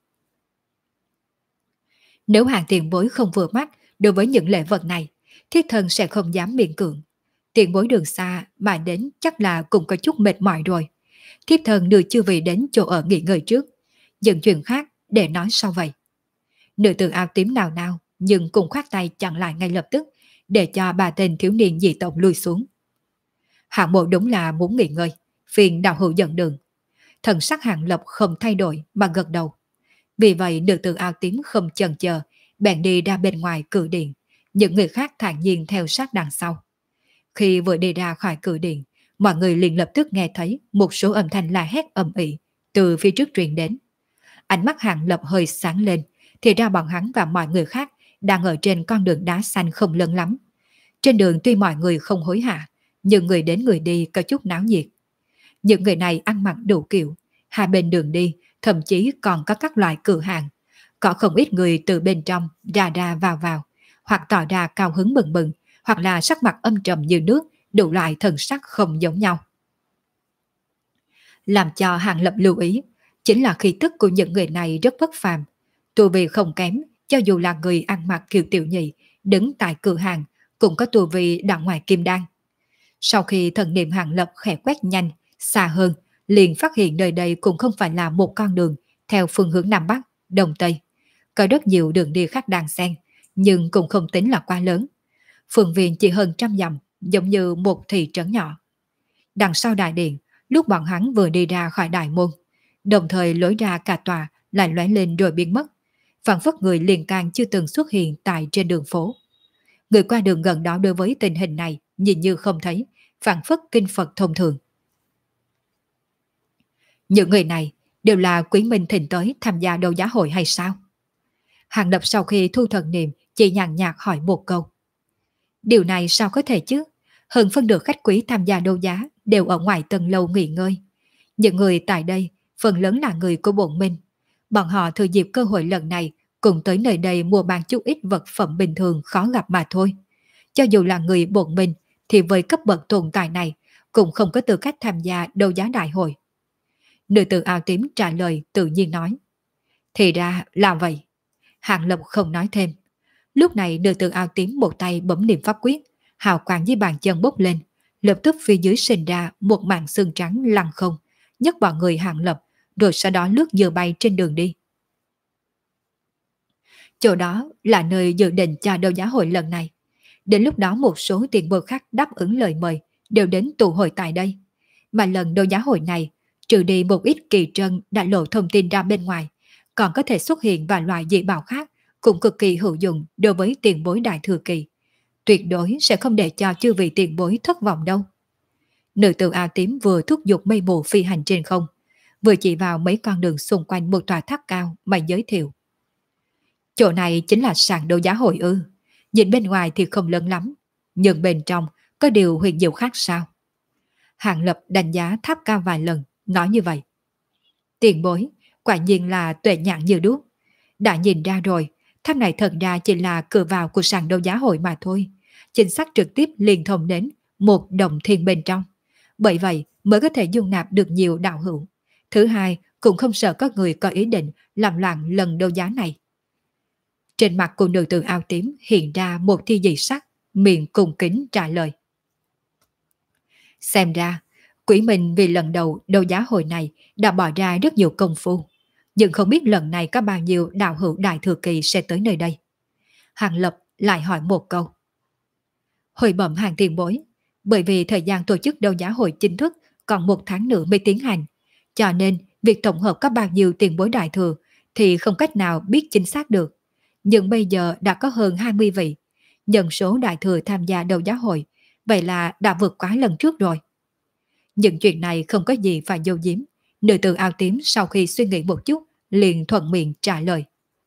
Nếu Hàng tiền bối không vừa mắt đối với những lễ vật này, thiết thân sẽ không dám miễn cưỡng. Tiền bối đường xa mà đến chắc là cũng có chút mệt mỏi rồi. Thiếp thân đưa chư vị đến chỗ ở nghỉ ngơi trước, dừng chuyện khác để nói sau vậy. Nữ tử áo tím nào nào nhưng cũng khoát tay chặn lại ngay lập tức, để cho ba tên thiếu niên dị tộc lui xuống. Hạng Mộ đúng là muốn nghỉ ngơi, phiền đạo hữu dẫn đường. Thần sắc Hàng Lập không thay đổi mà gật đầu. Vì vậy nữ tử áo tím không chần chờ, bèn đi ra bên ngoài cử điện, những người khác thản nhiên theo sát đằng sau. Khi vừa đi ra khỏi cử điện, mọi người liền lập tức nghe thấy một số âm thanh la hét ầm ĩ từ phía trước truyền đến. Ánh mắt Hàng Lập hơi sáng lên, thì ra bọn hắn và mọi người khác đang ở trên con đường đá xanh không lớn lắm. Trên đường tuy mọi người không hối hả, nhưng người đến người đi có chút náo nhiệt. Những người này ăn mặc đủ kiểu, hai bên đường đi thậm chí còn có các loại cửa hàng. Có không ít người từ bên trong ra ra vào vào, hoặc tỏ ra cao hứng bừng bừng, hoặc là sắc mặt âm trầm như nước, đủ loại thần sắc không giống nhau. Làm cho Hàng Lập lưu ý, chính là khí tức của những người này rất bất phàm. Tu vi không kém, cho dù là người ăn mặc kiểu tiểu nhị, đứng tại cửa hàng, cũng có tu vi đoạn ngoài kim đan. Sau khi thần niệm Hàng Lập khẽ quét nhanh, xa hơn, liền phát hiện nơi đây cũng không phải là một con đường theo phương hướng Nam Bắc, Đông Tây. Có rất nhiều đường đi khác đan xen, nhưng cũng không tính là quá lớn. Phường viên chỉ hơn 100 dặm, giống như một thị trấn nhỏ. Đằng sau đại điện, lúc bọn hắn vừa đi ra khỏi đại môn, đồng thời lối ra cả tòa lại lóe lên rồi biến mất, phảng phất người liền can chưa từng xuất hiện tại trên đường phố. Người qua đường gần đó đối với tình hình này nhìn như không thấy, phảng phất kinh Phật thông thường. Những người này đều là quý minh thỉnh tới tham gia đấu giá hội hay sao? Hàng Lập sau khi thu thần niệm chỉ nhàn nhạt hỏi một câu. Điều này sao có thể chứ? Hơn phân nửa khách quý tham gia đấu giá đều ở ngoài tầng lâu nghỉ ngơi. Những người tại đây phần lớn là người của bổn minh. Bọn họ thừa dịp cơ hội lần này cùng tới nơi đây mua bán chút ít vật phẩm bình thường khó gặp mà thôi. Cho dù là người bổn minh thì với cấp bậc tồn tại này cũng không có tư cách tham gia đấu giá đại hội. Nữ tử áo tím trả lời tự nhiên nói. Thì ra là vậy. Hàng Lập không nói thêm. Lúc này nữ tử áo tím một tay bấm niệm pháp quyết, hào quang dưới bàn chân bốc lên, lập tức phía dưới sinh ra một màn xương trắng lăn không, nhấc bọn người Hàng Lập, rồi sau đó lướt dừa bay trên đường đi. Chỗ đó là nơi dự định cho đấu giá hội lần này. Đến lúc đó một số tiền bối khác đáp ứng lời mời đều đến tụ hội tại đây. Mà lần đấu giá hội này, trừ đi một ít kỳ trân đã lộ thông tin ra bên ngoài, còn có thể xuất hiện vài loại dị bảo khác cũng cực kỳ hữu dụng đối với tiền bối đại thừa kỳ. Tuyệt đối sẽ không để cho chư vị tiền bối thất vọng đâu. Nữ tử áo tím vừa thúc giục mây mù phi hành trên không, vừa chỉ vào mấy con đường xung quanh một tòa tháp cao mà giới thiệu. Chỗ này chính là sàn đấu giá hội ư? Nhìn bên ngoài thì không lớn lắm, nhưng bên trong có điều huyền diệu khác sao? Hàng Lập đánh giá tháp cao vài lần, nói như vậy. Tiền bối, quả nhiên là tuệ nhãn như đuốc. Đã nhìn ra rồi, tháp này thật ra chỉ là cửa vào của sàn đấu giá hội mà thôi. Chính xác trực tiếp liên thông đến một đồng thiên bên trong. Bởi vậy mới có thể dung nạp được nhiều đạo hữu. Thứ hai, cũng không sợ có người có ý định làm loạn lần đấu giá này. Trên mặt của nữ tử áo tím hiện ra một tia dị sắc, miệng cung kính trả lời. Xem ra, Quỷ Minh vì lần đầu đấu giá hội này đã bỏ ra rất nhiều công phu, nhưng không biết lần này có bao nhiêu đạo hữu đại thừa kỳ sẽ tới nơi đây. Hàng Lập lại hỏi một câu. Hồi bẩm Hàng tiền bối, bởi vì thời gian tổ chức đấu giá hội chính thức còn 1 tháng nữa mới tiến hành, cho nên việc tổng hợp có bao nhiêu tiền bối đại thừa thì không cách nào biết chính xác được. Nhưng bây giờ đã có hơn 20 vị, nhân số đại thừa tham gia đấu giá hội, vậy là đã vượt quá lần trước rồi. Những chuyện này không có gì phải giấu giếm. Nữ tử áo tím sau khi suy nghĩ một chút, liền thuận miệng trả lời.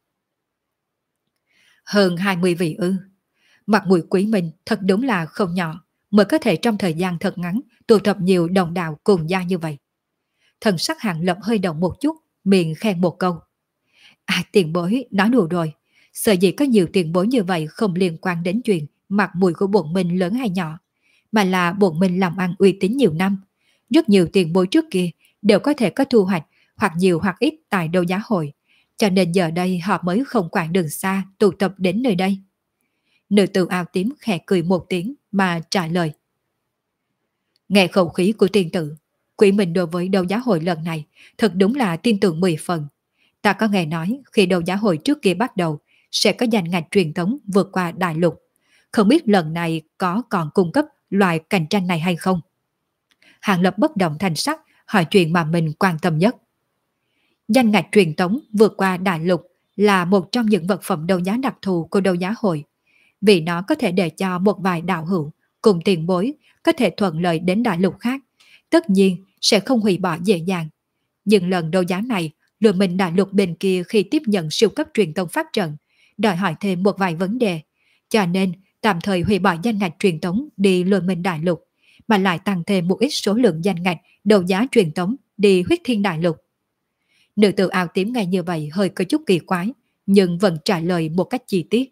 Hơn 20 vị ư? Mặt mũi Quý Minh thật đúng là không nhỏ, mới có thể trong thời gian thật ngắn tụ tập nhiều đồng đạo cùng gia như vậy. Thần sắc Hàng Lập hơi động một chút, miệng khen một câu. Tiền bối nói đùa rồi, sợ gì có nhiều tiền bối như vậy không liên quan đến chuyện mặt mũi của bọn mình lớn hay nhỏ, mà là bọn mình làm ăn uy tín nhiều năm. Rất nhiều tiền bối trước kia đều có thể có thu hoạch hoặc nhiều hoặc ít tại đấu giá hội, cho nên giờ đây họ mới không quản đường xa tụ tập đến nơi đây. Nữ tử áo tím khẽ cười một tiếng mà trả lời. Nghe khẩu khí của tiên tử, Quỷ Minh đối với đấu giá hội lần này thật đúng là tin tưởng 10 phần. Ta có nghe nói khi đấu giá hội trước kia bắt đầu sẽ có danh ngạch truyền thống vượt qua đại lục. Không biết lần này có còn cung cấp loại cạnh tranh này hay không? Hàng Lập bất động thanh sắc hỏi chuyện mà mình quan tâm nhất. Danh ngạch truyền thống vượt qua đại lục là một trong những vật phẩm đấu giá đặc thù của đấu giá hội, vì nó có thể để cho một vài đạo hữu cùng tiền bối có thể thuận lợi đến đại lục khác, tất nhiên sẽ không hủy bỏ dễ dàng. Nhưng lần đấu giá này, Liên minh đại lục bên kia khi tiếp nhận siêu cấp truyền tống pháp trận, đòi hỏi thêm một vài vấn đề, cho nên tạm thời hủy bỏ danh ngạch truyền tống đi Liên minh đại lục, mà lại tăng thêm một ít số lượng danh ngạch đấu giá truyền tống đi Huyết Thiên đại lục. Nữ tử áo tím nghe như vậy hơi có chút kỳ quái, nhưng vẫn trả lời một cách chi tiết.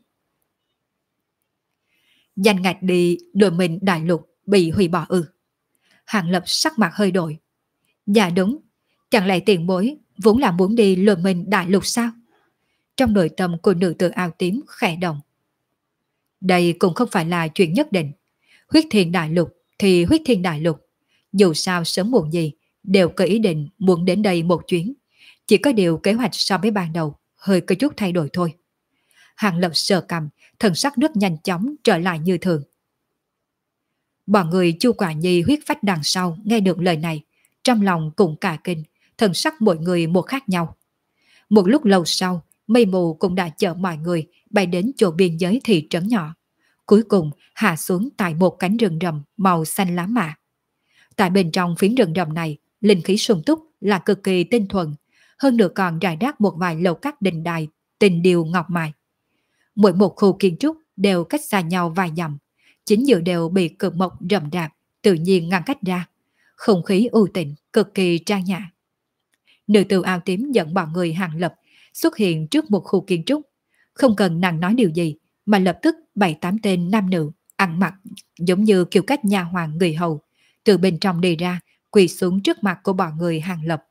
Danh ngạch đi Liên minh đại lục bị hủy bỏ ư? Hàng Lập sắc mặt hơi đổi. Dạ đúng, chẳng lẽ tiền bối vốn là muốn đi Liên minh đại lục sao? Trong nội tâm của nữ tử áo tím khẽ động. Đây cũng không phải là chuyện nhất định. Huyết Thiên đại lục thì Huyết Thiên đại lục, dù sao sớm muộn gì đều có ý định muốn đến đây một chuyến. Chỉ có điều kế hoạch so với ban đầu hơi có chút thay đổi thôi. Hàng Lập sờ cằm, thần sắc rất nhanh chóng trở lại như thường. Bọn người Chu Quả Nhi huyết phách đằng sau nghe được lời này, trong lòng cũng cả kinh, thần sắc mọi người một khác nhau. Một lúc lâu sau, mây mù cũng đã chở mọi người bay đến chỗ biên giới thị trấn nhỏ. Cuối cùng hạ xuống tại một cánh rừng rậm màu xanh lá mạ. Tại bên trong phiến rừng rậm này, linh khí sung túc là cực kỳ tinh thuần, hơn nữa còn rải rác một vài lầu các đình đài, tình điều ngọc mài. Mỗi một khu kiến trúc đều cách xa nhau vài dặm, chính giữa đều bị cực mộc rậm rạp, tự nhiên ngăn cách ra. Không khí u tịnh, cực kỳ trang nhã. Nữ tử áo tím dẫn bọn người Hàng Lập xuất hiện trước một khu kiến trúc. Không cần nàng nói điều gì, mà lập tức 7-8 tên nam nữ, ăn mặc giống như kiểu cách nhà hoàng người hầu, từ bên trong đi ra, quỳ xuống trước mặt của bọn người Hàng Lập.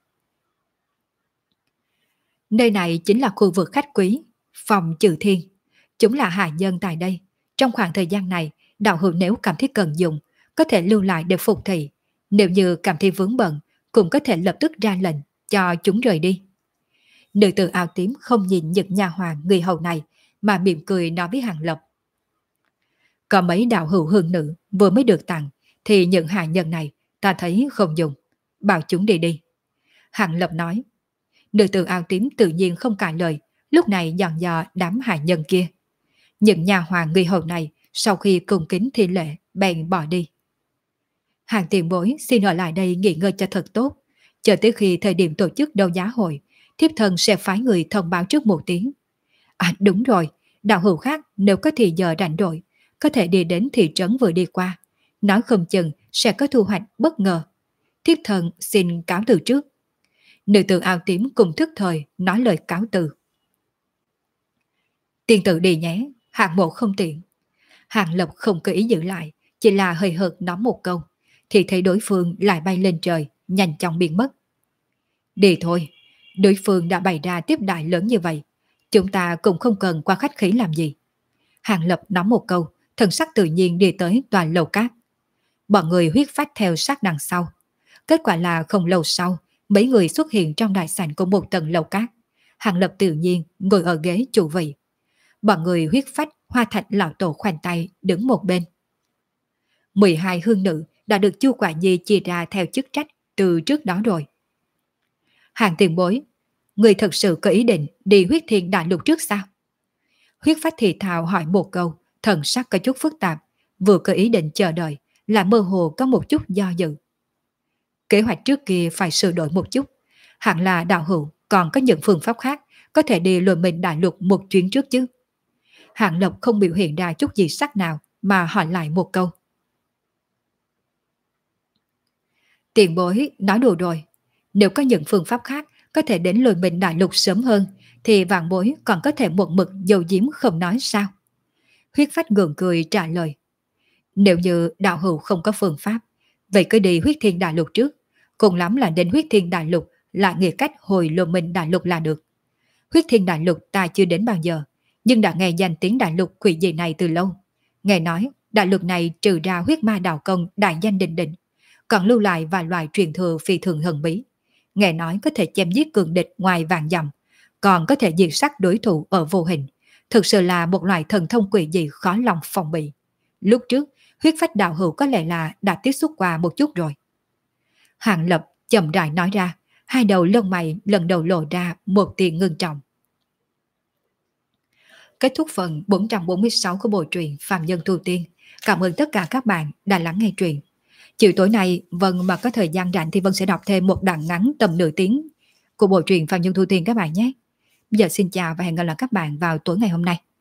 Nơi này chính là khu vực khách quý, phòng Trừ Thiên. Chúng là hạ nhân tại đây. Trong khoảng thời gian này, đạo hữu nếu cảm thấy cần dùng, có thể lưu lại để phục thị. Nếu như cảm thấy vướng bận, cũng có thể lập tức ra lệnh cho chúng rời đi. Nữ tử áo tím không nhìn những nhà hoàng người hầu này, mà mỉm cười nói với Hàng Lập. Có mấy đạo hữu hương nữ vừa mới được tặng, thì những hạ nhân này ta thấy không dùng, bảo chúng đi đi. Hàng Lập nói. Nữ tử áo tím tự nhiên không cãi lời, lúc này dặn dò đám hạ nhân kia. Những nhà hoàng người hầu này sau khi cung kính thi lễ bèn bỏ đi. Hàng tiền bối xin ở lại đây nghỉ ngơi cho thật tốt, chờ tới khi thời điểm tổ chức đấu giá hội, thiếp thân sẽ phái người thông báo trước một tiếng. À đúng rồi, đạo hữu khác nếu có thì giờ rảnh rỗi, có thể đi đến thị trấn vừa đi qua, nói không chừng sẽ có thu hoạch bất ngờ. Thiếp thân xin cáo từ trước. Nữ tử áo tím cùng thức thời nói lời cáo từ. Tiên tử đi nhé, hạng mộ không tiện. Hàng Lập không có ý giữ lại, chỉ là hơi hợt nói một câu, thì thấy đối phương lại bay lên trời, nhanh chóng biến mất. Đi thôi, đối phương đã bày ra tiếp đại lớn như vậy, chúng ta cũng không cần qua khách khí làm gì. Hàng Lập nói một câu, thần sắc tự nhiên đi tới tòa lầu cát. Bọn người huyết phách theo sát đằng sau. Kết quả là không lâu sau, mấy người xuất hiện trong đại sảnh của một tầng lầu cát. Hàng Lập tự nhiên ngồi ở ghế chủ vị. Bọn người huyết phách Hoa Thạch lão tổ khoanh tay đứng một bên. 12 hương nữ đã được Chu Quả Nhi chia ra theo chức trách từ trước đó rồi. Hàng tiền bối, người thật sự có ý định đi huyết thiên đại lục trước sao? Huyết phách thì thào hỏi một câu, thần sắc có chút phức tạp, vừa có ý định chờ đợi, là mơ hồ có một chút do dự. Kế hoạch trước kia phải sửa đổi một chút, hẳn là đạo hữu còn có những phương pháp khác có thể đi lùi mình đại lục một chuyến trước chứ. Hạng Lộc không biểu hiện ra chút gì sắc nào mà hỏi lại một câu. Tiền bối nói đùa rồi, nếu có những phương pháp khác có thể đến lùi mình đại lục sớm hơn thì vạn bối còn có thể một mực dầu diếm không nói sao? Huyết phách gượng cười trả lời. Nếu như đạo hữu không có phương pháp, vậy cứ đi huyết thiên đại lục trước, cùng lắm là đến huyết thiên đại lục lại nghĩ cách hồi lùi mình đại lục là được. Huyết thiên đại lục ta chưa đến bao giờ, nhưng đã nghe danh tiếng đại lục quỷ dị này từ lâu. Nghe nói đại lục này trừ ra huyết ma đạo công đại danh đình đình, còn lưu lại vài loại truyền thừa phi thường hthần bí. Nghe nói có thể chém giết cường địch ngoài vạn dặm, còn có thể diệt sát đối thủ ở vô hình. Thực sự là một loại thần thông quỷ dị khó lòng phòng bị. Lúc trước, huyết phách đạo hữu có lẽ là đã tiếp xúc qua một chút rồi. Hàng Lập chậm rãi nói ra, hai đầu lông mày lần đầu lộ ra một tia ngưng trọng. Kết thúc phần 446 của bộ truyện Phàm Nhân Tu Tiên. Cảm ơn tất cả các bạn đã lắng nghe truyện. Chiều tối nay, Vân mà có thời gian rảnh thì Vân sẽ đọc thêm một đoạn ngắn tầm nửa tiếng của bộ truyện Phàm Nhân Tu Tiên các bạn nhé. Bây giờ xin chào và hẹn gặp lại các bạn vào tối ngày hôm nay.